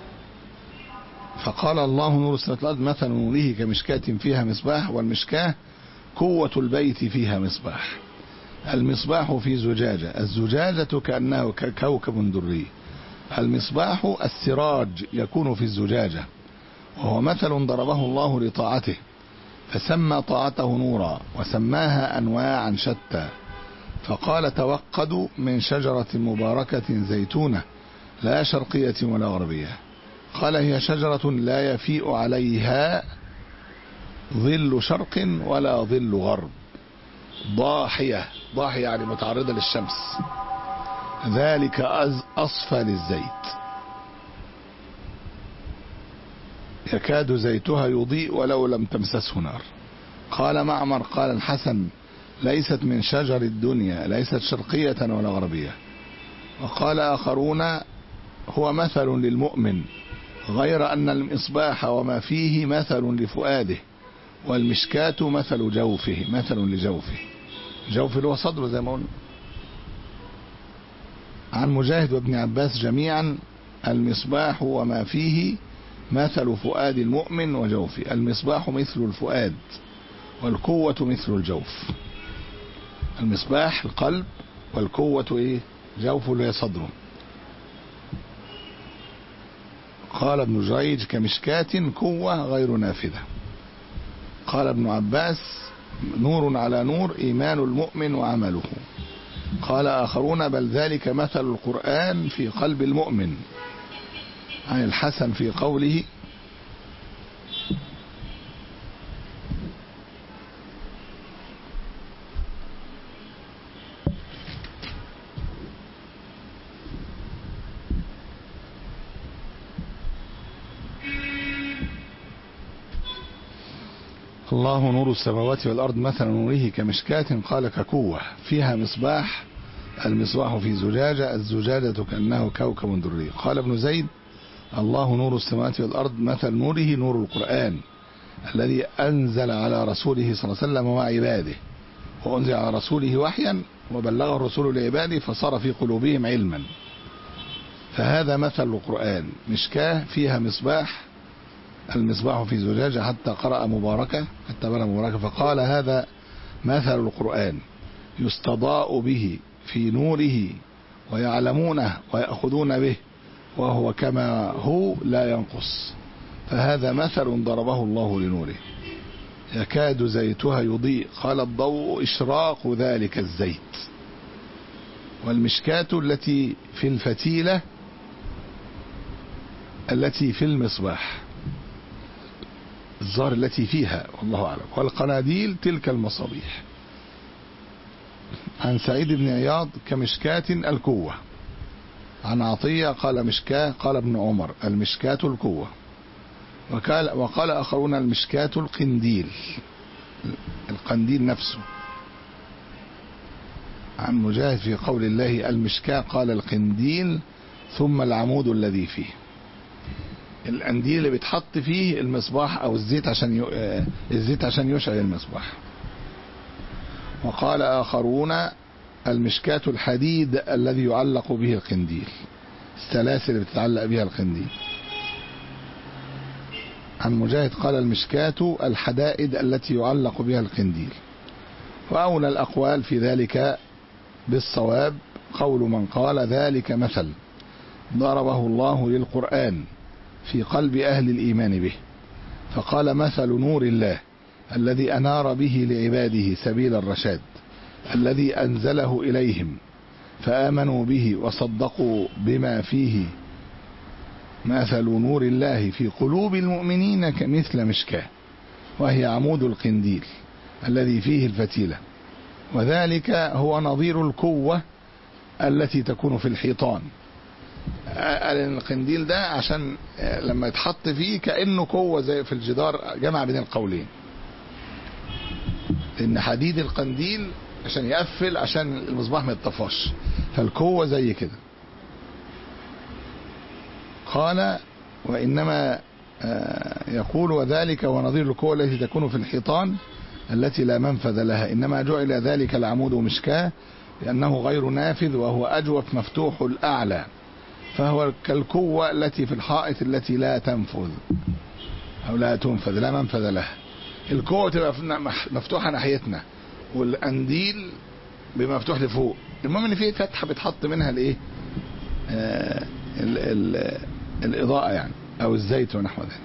Speaker 2: فقال الله نور السماوات والأرض مثل نوره كمشكاة فيها مصباح، والمشكاة قوة البيت فيها مصباح. المصباح في زجاجة، الزجاجة كأنه كوكب دري. المصباح السراج يكون في الزجاجة، وهو مثل ضربه الله لطاعته، فسمى طاعته نورا، وسماها أنواعا شتى، فقال: توقدوا من شجرة مباركة زيتونة لا شرقية ولا غربية. قال: هي شجرة لا يفيء عليها ظل شرق ولا ظل غرب، ضاحية، ضاحية يعني متعرضة للشمس، ذلك أصفى للزيت، يكاد زيتها يضيء ولو لم تمسسه نار. قال معمر: قال الحسن: ليست من شجر الدنيا، ليست شرقية ولا غربية. وقال آخرون: هو مثل للمؤمن، غير أن المصباح وما فيه مثل لفؤاده، والمشكاة مثل جوفه، مثل لجوفه، جوف اللي هو صدره زي ما قلنا. عن مجاهد وابن عباس جميعا: المصباح وما فيه مثل فؤاد المؤمن وجوفه. المصباح مثل الفؤاد، والقوة مثل الجوف. المصباح القلب، والقوة ايه؟ جوفه اللي هي صدره. قال ابن جريج: كمشكاة قوة غير نافذة. قال ابن عباس: نور على نور، إيمان المؤمن وعمله. قال آخرون: بل ذلك مثل القرآن في قلب المؤمن. عن الحسن في قوله: الله نور السماوات والأرض، مثل نوره كمشكاة. قال: ككوة فيها مصباح، المصباح في زجاجة، الزجاجة كأنه كوكب دري. قال ابن زيد: الله نور السماوات والأرض، مثل نوره نور القرآن الذي أنزل على رسوله صلى الله عليه وسلم وعباده، وأنزل على رسوله وحيا وبلغه الرسول لعباده فصار في قلوبهم علما. فهذا مثل القرآن، مشكاة فيها مصباح، المصباح في زجاجة، حتى قرأ مباركة، حتى بلغ مباركة فقال: هذا مثل القرآن يستضاء به في نوره، ويعلمونه ويأخذون به، وهو كما هو لا ينقص. فهذا مثل ضربه الله لنوره، يكاد زيتها يضيء، قال الضوء إشراق ذلك الزيت. والمشكاة التي في الفتيلة التي في المصباح، الزهر التي فيها والله أعلم. والقناديل تلك المصابيح. عن سعيد بن عياض كمشكاة الكوة. عن عطية قال مشكاة، قال ابن عمر المشكاة الكوة. وقال, وقال آخرون المشكاة القنديل، القنديل نفسه. عن مجاهد في قول الله المشكاة قال القنديل ثم العمود الذي فيه. القنديل اللي بيتحط فيه المصباح او الزيت عشان ي... الزيت عشان يشعل المصباح. وقال آخرون المشكاة الحديد الذي يعلق به القنديل، السلاسل اللي بتتعلق بها القنديل. عن مجاهد قال المشكاة الحدائد التي يعلق بها القنديل. وأولى الأقوال في ذلك بالصواب قول من قال ذلك مثل ضربه الله للقرآن في قلب أهل الإيمان به، فقال مثل نور الله الذي أنار به لعباده سبيل الرشاد الذي أنزله إليهم فآمنوا به وصدقوا بما فيه، مثل نور الله في قلوب المؤمنين كمثل مشكاة وهي عمود القنديل الذي فيه الفتيلة، وذلك هو نظير الكوة التي تكون في الحيطان. القنديل ده عشان لما يتحط فيه كأنه كوة زي في الجدار، جمع بين القولين، لأن حديد القنديل عشان يقفل عشان المصباح ما يتطفاش، فالكوة زي كده. قال وإنما يقول وذلك ونظير الكوة التي تكون في الحيطان التي لا منفذ لها، إنما جعل ذلك العمود مشكاة لأنه غير نافذ وهو أجوف مفتوح الأعلى، فهو كالكوة التي في الحائط التي لا تنفذ أو لا تنفذ لا منفذ لها. الكوة تبقى مفتوحة ناحيتنا والقنديل بيبقى مفتوح لفوق. المهم ان فيه فتحة بتحط منها الايه آه ال ال الإضاءة يعني أو الزيت ونحو ذلك.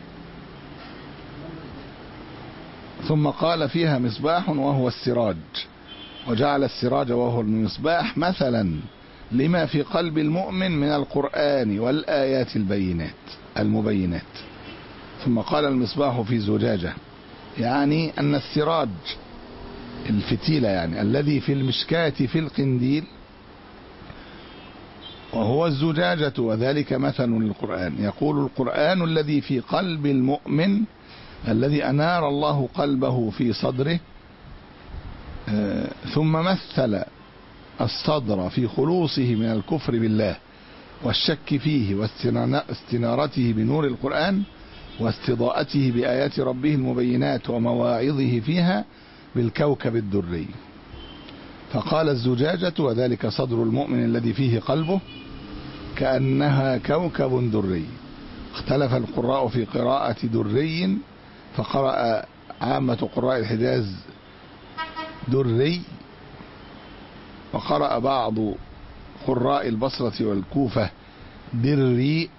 Speaker 2: ثم قال فيها مصباح وهو السراج، وجعل السراج وهو المصباح مثلا لما في قلب المؤمن من القرآن والآيات البينات المبينات. ثم قال المصباح في زجاجة، يعني أن السراج الفتيلة يعني الذي في المشكاة في القنديل وهو الزجاجة، وذلك مثل للقرآن. يقول القرآن الذي في قلب المؤمن الذي أنار الله قلبه في صدره، ثم مثل الصدر في خلوصه من الكفر بالله والشك فيه واستنارته بنور القرآن واستضاءته بآيات ربه المبينات ومواعظه فيها بالكوكب الدري. فقال الزجاجة وذلك صدر المؤمن الذي فيه قلبه كأنها كوكب دري. اختلف القراء في قراءة دري، فقرأ عامة قراء الحجاز دري، وقرأ بعض قراء البصرة والكوفة دري،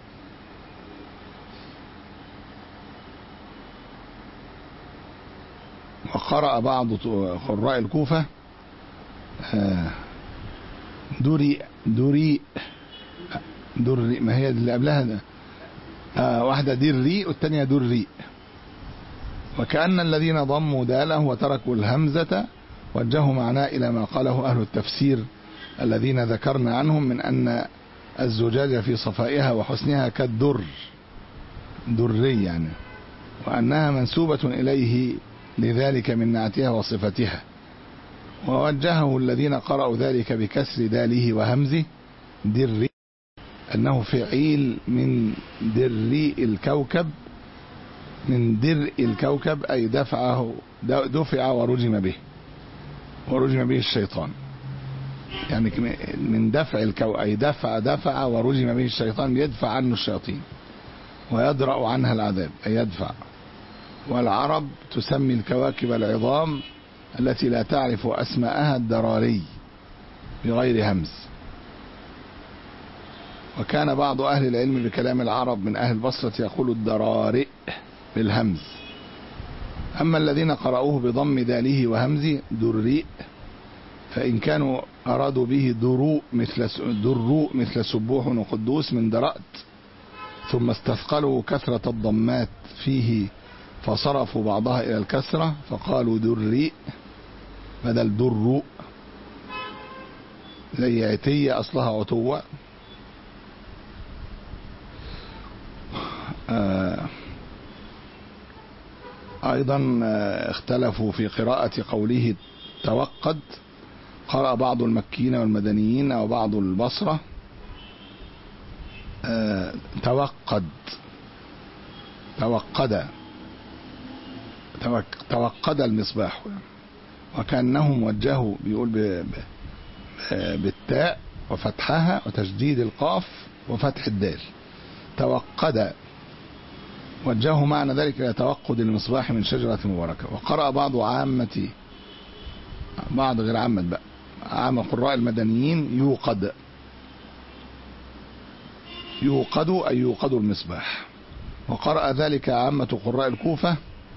Speaker 2: وقرأ بعض قراء الكوفة دري دري دري ما هي اللي قبلها ده آه واحدة دري والثانية دري. وكأن الذين ضموا داله وتركوا الهمزة وجهوا معناه إلى ما قاله أهل التفسير الذين ذكرنا عنهم من أن الزجاجة في صفائها وحسنها كالدر دري يعني، وأنها منسوبة إليه لذلك من نعتها وصفتها. ووجهه الذين قرأوا ذلك بكسر داله وهمزه دري أنه فعيل من دري الكوكب، من درء الكوكب أي دفعه دفع ورجم به ورجم به الشيطان، يعني من دفع الكوكب أي دفع دفع ورجم به الشيطان، يدفع عنه الشياطين ويدرأ عنها العذاب أي يدفع. والعرب تسمي الكواكب العظام التي لا تعرف أسماءها الدراري بغير همز. وكان بعض أهل العلم بكلام العرب من أهل البصرة يقول الدرارئ بالهمز، أما الذين قرأوه بضم داله وهمزه دريء، فإن كانوا أرادوا به دروء مثل دروء مثل سبوح وقدوس من درأت، ثم استثقلوا كثرة الضمات فيه فصرفوا بعضها إلى الكسرة فقالوا دريء بدل دروء، زي عتية أصلها عتوة. آه أيضا اختلفوا في قراءة قوله توقد، قرأ بعض المكيين والمدنيين أو بعض البصرة اه توقد توقد توقد المصباح، وكأنهم وجهوا بيقول بالتاء وفتحها وتشديد القاف وفتح الدال، توقد وجهوا معنى ذلك إلى توقد المصباح من شجرة مباركة. وقرأ بعض عامة بعض غير عامة بقى عام قراء المدنيين يوقد يوقد أي يوقد المصباح، وقرأ ذلك عامة قراء الكوفة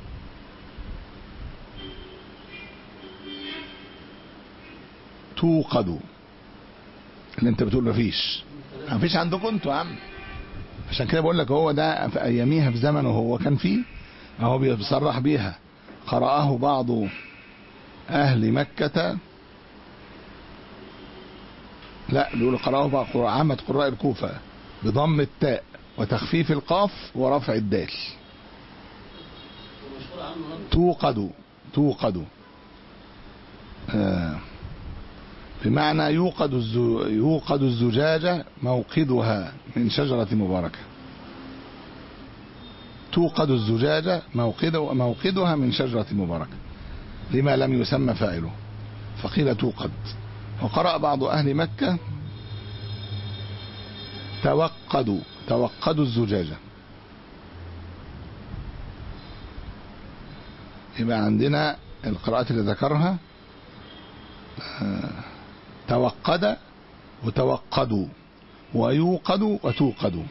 Speaker 2: توقد. اللي انت بتقول مفيش مفيش عندكم انتوا يا عم، عشان كده بقول لك هو ده في اياميها في زمنه هو كان فيه، اهو بيصرح بيها. قرأه بعض اهل مكة، لا بيقول قرأه بعض عامة قراء الكوفة بضم التاء وتخفيف القاف ورفع الدال توقد توقد آه بمعنى يوقد الزو يوقد الزجاجة موقدها من شجرة مباركة، توقد الزجاجة موقد موقدها من شجرة مباركة لما لم يسمى فاعله فقيل توقد. وقرأ بعض أهل مكة توقدوا توقدوا الزجاجة. يبقى عندنا القراءات اللي ذكرها توقد وتوقدوا ويوقد وتوقد.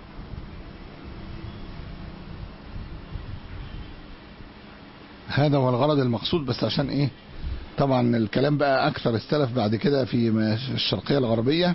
Speaker 2: هذا هو الغرض المقصود، بس عشان ايه طبعا الكلام بقى اكثر السلف بعد كده في الشرقية الغربية.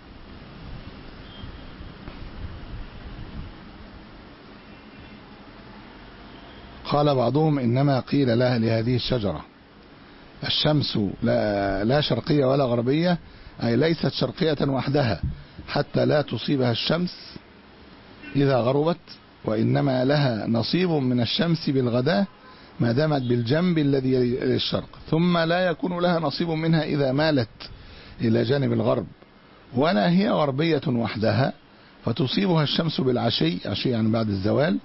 Speaker 2: قال بعضهم انما قيل لها لهذه الشجرة الشمس لا, لا شرقية ولا غربية، أي ليست شرقية وحدها حتى لا تصيبها الشمس إذا غربت، وإنما لها نصيب من الشمس بالغداء ما دامت بالجنب الذي للشرق، ثم لا يكون لها نصيب منها إذا مالت إلى جانب الغرب، ولا هي غربية وحدها فتصيبها الشمس بالعشي، عشي يعني بعد الزوال،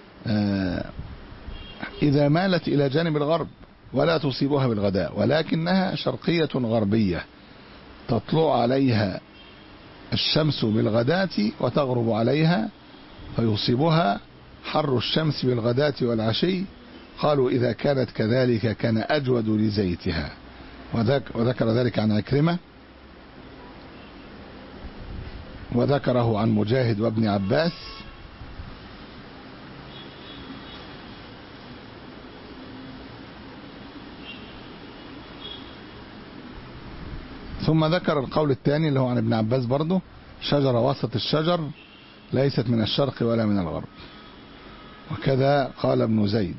Speaker 2: إذا مالت إلى جانب الغرب، ولا تصيبها بالغداء، ولكنها شرقية غربية تطلع عليها الشمس بالغداة وتغرب عليها فيصيبها حر الشمس بالغداة والعشي. قالوا إذا كانت كذلك كان أجود لزيتها. وذكر ذلك عن عكرمة، وذكره عن مجاهد وابن عباس. ثم ذكر القول الثاني اللي هو عن ابن عباس برضه، شجرة وسط الشجر ليست من الشرق ولا من الغرب. وكذا قال ابن زيد.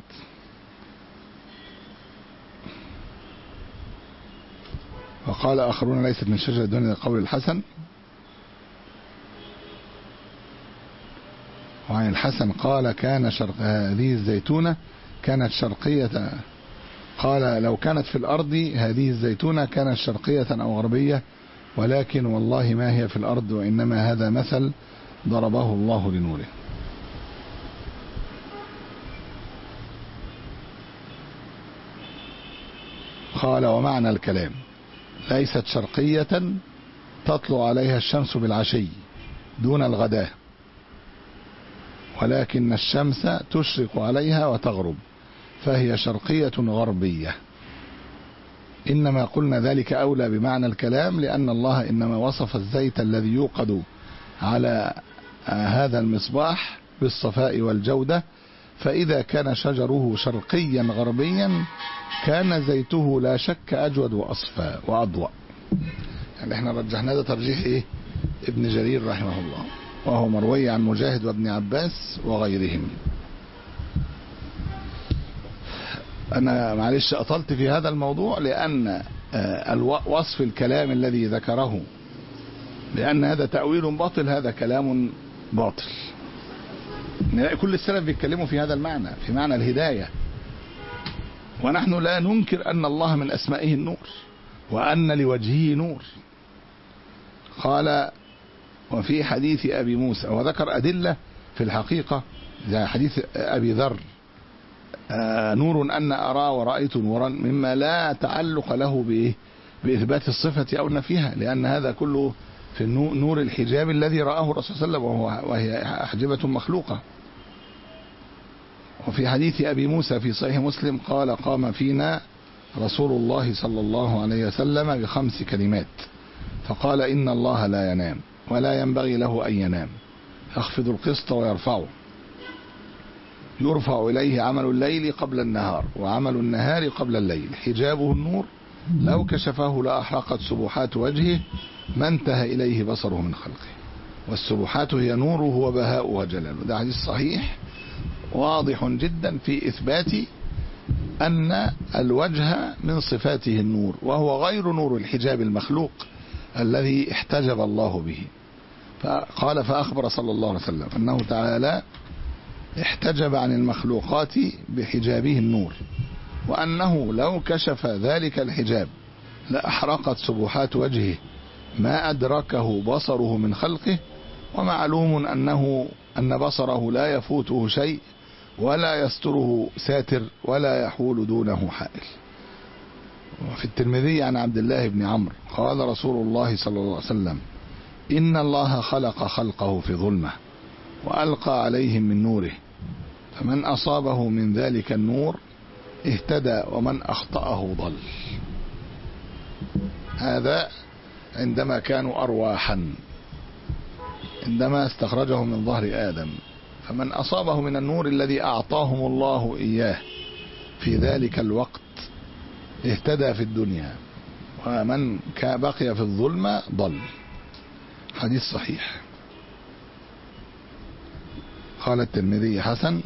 Speaker 2: وقال آخرون ليست من شجر الدنيا قول الحسن. وعن الحسن قال كان شرق هذه الزيتونة كانت شرقية، قال لو كانت في الأرض هذه الزيتونة كانت شرقية أو غربية، ولكن والله ما هي في الأرض، وإنما هذا مثل ضربه الله لنوره. قال ومعنى الكلام ليست شرقية تطلع عليها الشمس بالعشي دون الغداء، ولكن الشمس تشرق عليها وتغرب، فهي شرقية غربية. إنما قلنا ذلك أولى بمعنى الكلام، لأن الله إنما وصف الزيت الذي يوقد على هذا المصباح بالصفاء والجودة، فإذا كان شجره شرقيا غربيا كان زيته لا شك أجود وأصفى وأضوأ. يعني احنا رجحنا هذا ترجيح ايه ابن جرير رحمه الله، وهو مروي عن مجاهد وابن عباس وغيرهم. أنا معلش أطلت في هذا الموضوع لأن وصف الكلام الذي ذكره بأن هذا تأويل باطل هذا كلام باطل. كل السلف بيتكلموا في هذا المعنى، في معنى الهداية، ونحن لا ننكر أن الله من أسمائه النور وأن لوجهه نور. قال وفي حديث أبي موسى، وذكر أدلة في الحقيقة زي حديث أبي ذر آه نور أن أرى ورأيت نورا، مما لا تعلق له بإيه بإثبات الصفة أو نفيها، لأن هذا كله في نور الحجاب الذي رآه الرسول صلى الله عليه وسلم، وهي أحجبة مخلوقة. وفي حديث أبي موسى في صحيح مسلم قال قام فينا رسول الله صلى الله عليه وسلم بخمس كلمات فقال إن الله لا ينام ولا ينبغي له أن ينام، يخفض القسط ويرفعه، يرفع إليه عمل الليل قبل النهار وعمل النهار قبل الليل، حجابه النور لو كشفه لأحرقت سبحات وجهه ما انتهى إليه بصره من خلقه، والسبحات هي نوره وبهاؤه وجلاله. ده حديث صحيح واضح جدا في إثبات أن الوجه من صفاته النور، وهو غير نور الحجاب المخلوق الذي احتجب الله به. فقال فأخبر صلى الله عليه وسلم أنه تعالى احتجب عن المخلوقات بحجابه النور، وأنه لو كشف ذلك الحجاب لأحرقت سبحات وجهه ما أدركه بصره من خلقه، ومعلوم أنه أن بصره لا يفوته شيء ولا يستره ساتر ولا يحول دونه حائل. وفي الترمذي عن عبد الله بن عمرو قال رسول الله صلى الله عليه وسلم إن الله خلق خلقه في ظلمة وألقى عليهم من نوره، فمن أصابه من ذلك النور اهتدى ومن أخطأه ضل. هذا عندما كانوا أرواحا، عندما استخرجهم من ظهر آدم، فمن أصابه من النور الذي أعطاهم الله إياه في ذلك الوقت اهتدى في الدنيا، ومن بقي في الظلمة ضل. حديث صحيح. قال الترمذي حسن،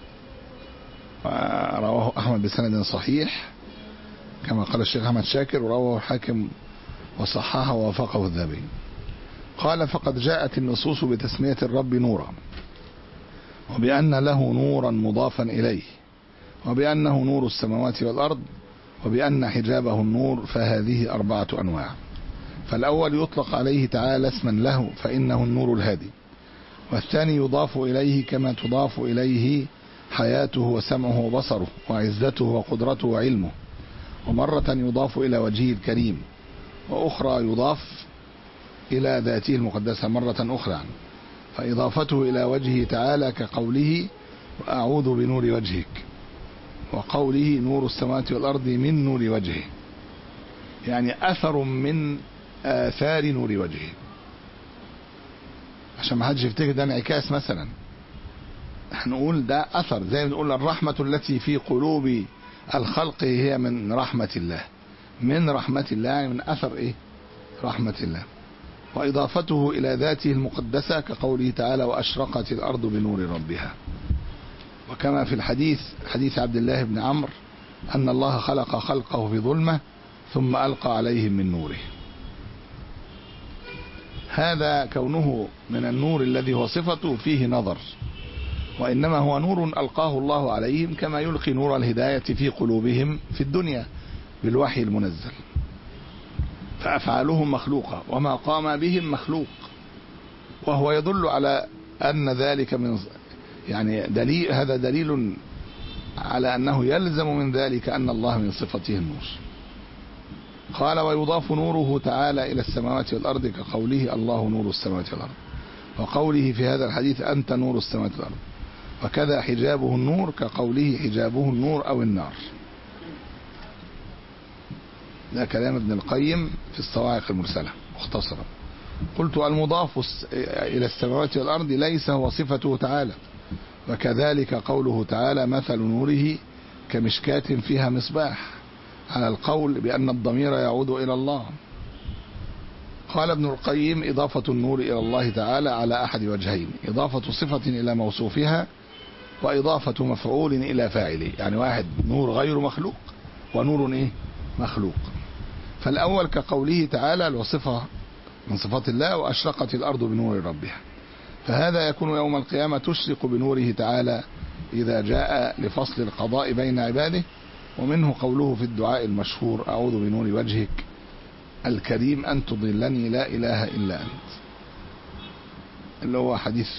Speaker 2: رواه أحمد بسند صحيح كما قال الشيخ أحمد شاكر، ورواه الحاكم وصححه ووافقه الذهبي. قال فقد جاءت النصوص بتسمية الرب نورا، وبأن له نورا مضافا إليه، وبأنه نور السماوات والأرض، وبأن حجابه النور، فهذه أربعة أنواع. فالأول يطلق عليه تعالى اسما له فإنه النور الهادي، والثاني يضاف إليه كما تضاف إليه حياته وسمعه وبصره وعزته وقدرته وعلمه، ومرة يضاف إلى وجهه الكريم، وأخرى يضاف إلى ذاته المقدسة مرة أخرى. فإضافته إلى وجهه تعالى كقوله وأعوذ بنور وجهك، وقوله نور السماوات والأرض من نور وجهه، يعني أثر من آثار نور وجهه، عشان ما حدش يفتكر ده انعكاس مثلا. هنقول ده أثر، زي ما نقول الرحمة التي في قلوب الخلق هي من رحمة الله، من رحمة الله يعني من أثر إيه رحمة الله. وإضافته إلى ذاته المقدسة كقوله تعالى وأشرقت الأرض بنور ربها. وكما في الحديث حديث عبد الله بن عمرو أن الله خلق خلقه في ظلمة ثم ألقى عليهم من نوره. هذا كونه من النور الذي هو صفته فيه نظر، وإنما هو نور ألقاه الله عليهم كما يلقي نور الهداية في قلوبهم في الدنيا بالوحي المنزل. فأفعالهم مخلوقة وما قام بهم مخلوق، وهو يدل على أن ذلك من يعني دليل، هذا دليل على أنه يلزم من ذلك أن الله من صفته النور. قال ويضاف نوره تعالى إلى السماوات والأرض كقوله الله نور السماوات والأرض، وقوله في هذا الحديث أنت نور السماوات والأرض. وكذا حجابه النور كقوله حجابه النور أو النار. ده كلام ابن القيم في الصواعق المرسلة مختصرا. قلت المضاف إلى السماوات والأرض ليس هو صفته تعالى، وكذلك قوله تعالى مثل نوره كمشكاة فيها مصباح، على القول بأن الضمير يعود إلى الله. قال ابن القيم إضافة النور إلى الله تعالى على أحد وجهين: إضافة صفة إلى موصوفها، وإضافة مفعول إلى فاعله. يعني واحد نور غير مخلوق، ونور إيه؟ مخلوق. فالأول كقوله تعالى الوصفة من صفات الله: وأشرقت الأرض بنور ربها. فهذا يكون يوم القيامة تشرق بنوره تعالى إذا جاء لفصل القضاء بين عباده. ومنه قوله في الدعاء المشهور: أعوذ بنور وجهك الكريم أن تضلني لا إله إلا أنت، اللي هو حديث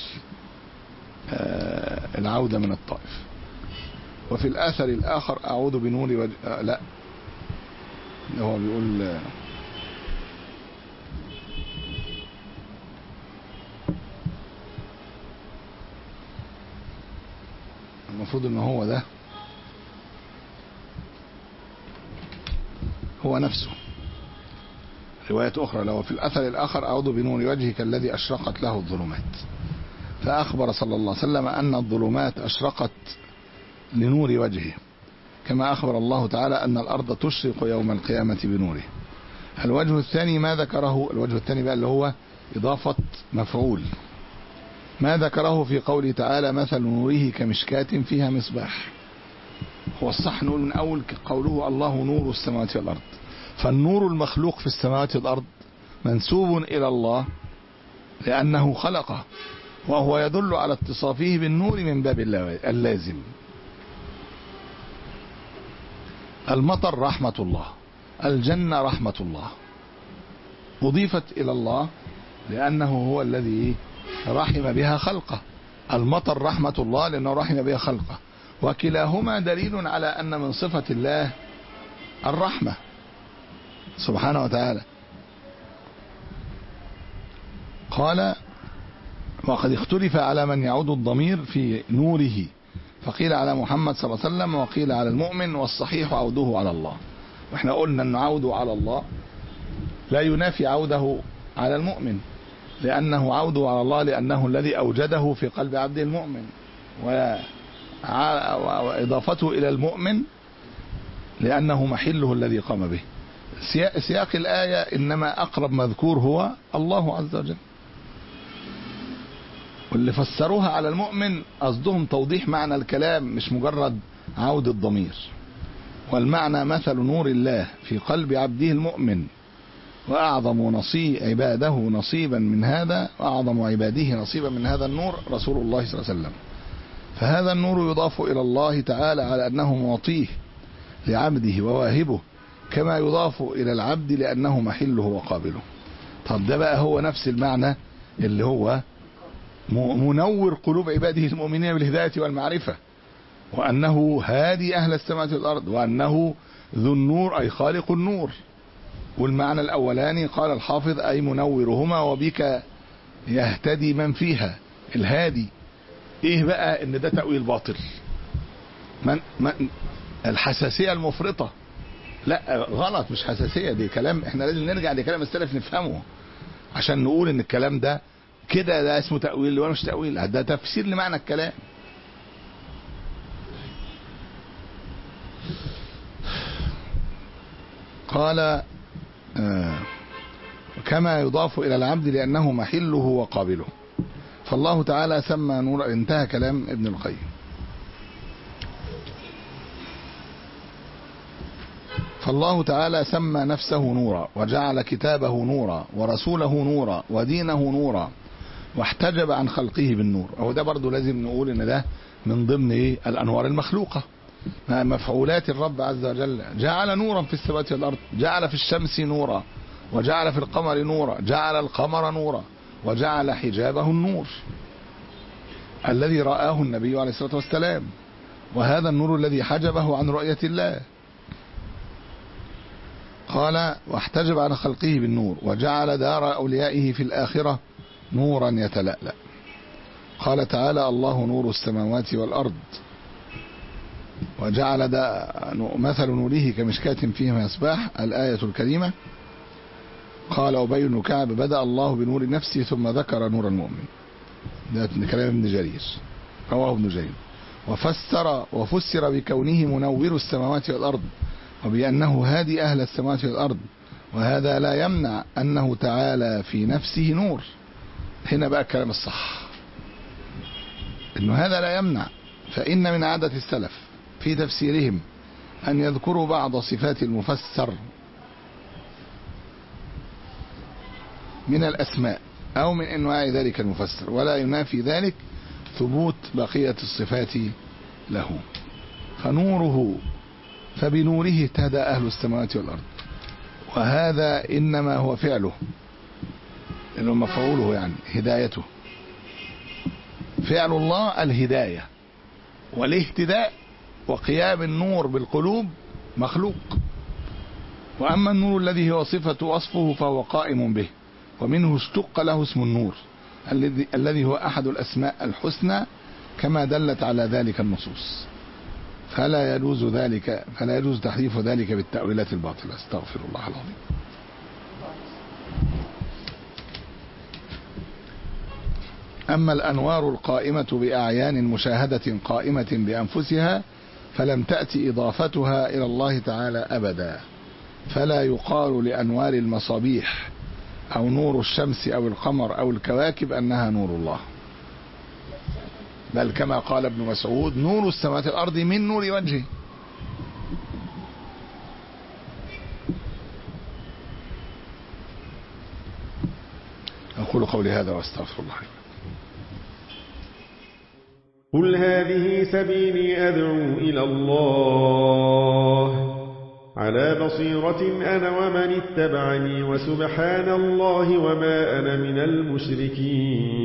Speaker 2: العودة من الطائف. وفي الآثر الآخر: أعوذ بنور وجه آه لا هو بيقول المفروض ان هو ده هو نفسه. رواية أخرى له في الأثر الآخر: أعوذ بنور وجهك الذي أشرقت له الظلمات. فأخبر صلى الله عليه وسلم أن الظلمات أشرقت لنور وجهه، كما أخبر الله تعالى أن الأرض تشرق يوم القيامة بنوره. الوجه الثاني ما ذكره الوجه الثاني بقى اللي هو إضافة مفعول، ما ذكره في قوله تعالى مثل نوره كمشكاة فيها مصباح. هو الصح نقول من أول قوله الله نور السماوات والأرض، فالنور المخلوق في السماوات والأرض منسوب إلى الله لأنه خلقه، وهو يدل على اتصافه بالنور من باب اللازم. المطر رحمة الله، الجنة رحمة الله، أضيفت إلى الله لأنه هو الذي رحم بها خلقه. المطر رحمة الله لأنه رحم بها خلقه، وكلاهما دليل على أن من صفة الله الرحمة سبحانه وتعالى. قال: وقد اختلف على من يعود الضمير في نوره، فقيل على محمد صلى الله عليه وسلم، وقيل على المؤمن، والصحيح عوده على الله. واحنا قلنا أن عوده على الله لا ينافي عوده على المؤمن، لأنه عوده على الله لأنه الذي أوجده في قلب عبده المؤمن، وإضافته إلى المؤمن لأنه محله الذي قام به. سياق الآية إنما أقرب مذكور هو الله عز وجل، واللي فسروها على المؤمن قصدهم توضيح معنى الكلام مش مجرد عود الضمير. والمعنى مثل نور الله في قلب عبده المؤمن، وأعظم نصيب عباده نصيبا من هذا، وأعظم عباده نصيبا من هذا النور رسول الله صلى الله عليه وسلم. فهذا النور يضاف إلى الله تعالى على أنه معطيه لعبده وواهبه، كما يضاف إلى العبد لأنه محله وقابله. طب ده بقى هو نفس المعنى اللي هو منور قلوب عباده المؤمنين بالهداية والمعرفة، وأنه هادي أهل السماوات والأرض، وأنه ذو النور أي خالق النور. والمعنى الأولاني قال الحافظ أي منورهما، وبك يهتدي من فيها، الهادي. إيه بقى إن ده تأويل باطل، من من الحساسية المفرطة. لا غلط، مش حساسية، دي كلام احنا لازم نرجع لكلام السلف نفهمه عشان نقول ان الكلام ده كده ده اسمه تأويل ولا مش تأويل، ده تفسير لمعنى الكلام. قال آه كما يضاف إلى العبد لأنه محله وقابله. فالله تعالى سمى نور. انتهى كلام ابن القيم. فالله تعالى سمى نفسه نورا، وجعل كتابه نورا، ورسوله نورا، ودينه نورا، واحتجب عن خلقه بالنور. أو ده برضو لازم نقول ان ده من ضمن ايه الأنوار المخلوقة، مفعولات الرب عز وجل. جعل نورا في السماوات والأرض، جعل في الشمس نورا، وجعل في القمر نورا، جعل القمر نورا، وجعل حجابه النور الذي رآه النبي عليه الصلاة والسلام، وهذا النور الذي حجبه عن رؤية الله. قال واحتجب عن خلقه بالنور، وجعل دار أوليائه في الآخرة نورا يتلألأ. قال تعالى الله نور السماوات والأرض، وجعل مثل نوره كمشكاة فيها مصباح، الآية الكريمة. قال أبي بن كعب بدأ الله بنور نفسه ثم ذكر نور المؤمن. ده كلام ابن جرير رواه ابن جرير. وفسر وفسر بكونه منور السماوات والأرض وبأنه هادي أهل السماوات والأرض، وهذا لا يمنع أنه تعالى في نفسه نور. هنا بقى الكلام الصح، إنه هذا لا يمنع، فإن من عادة السلف في تفسيرهم أن يذكروا بعض صفات المفسر من الأسماء أو من أنواع ذلك المفسر، ولا ينافي ذلك ثبوت بقية الصفات له. فنوره فبنوره اهتدى أهل السماوات والأرض، وهذا إنما هو فعله، إنه مفعوله يعني هدايته. فعل الله الهداية، والاهتداء وقيام النور بالقلوب مخلوق. وأما النور الذي هو صفة وصفه فهو قائم به، ومنه اشتق له اسم النور الذي الذي هو أحد الأسماء الحسنى كما دلت على ذلك النصوص، فلا يجوز ذلك فلا يجوز تحريف ذلك بالتأويلات الباطلة. استغفر الله العظيم. أما الأنوار القائمة بأعيان مشاهدة قائمة بأنفسها فلم تأتي إضافتها إلى الله تعالى أبدا، فلا يقال لأنوار المصابيح أو نور الشمس أو القمر أو الكواكب أنها نور الله، بل كما قال ابن مسعود نور السماوات والأرض من نور وجهه. أقول قولي هذا وأستغفر الله.
Speaker 3: قل هذه سبيلي أدعو إلى الله على بصيرة أنا ومن اتبعني وسبحان الله وما أنا من المشركين.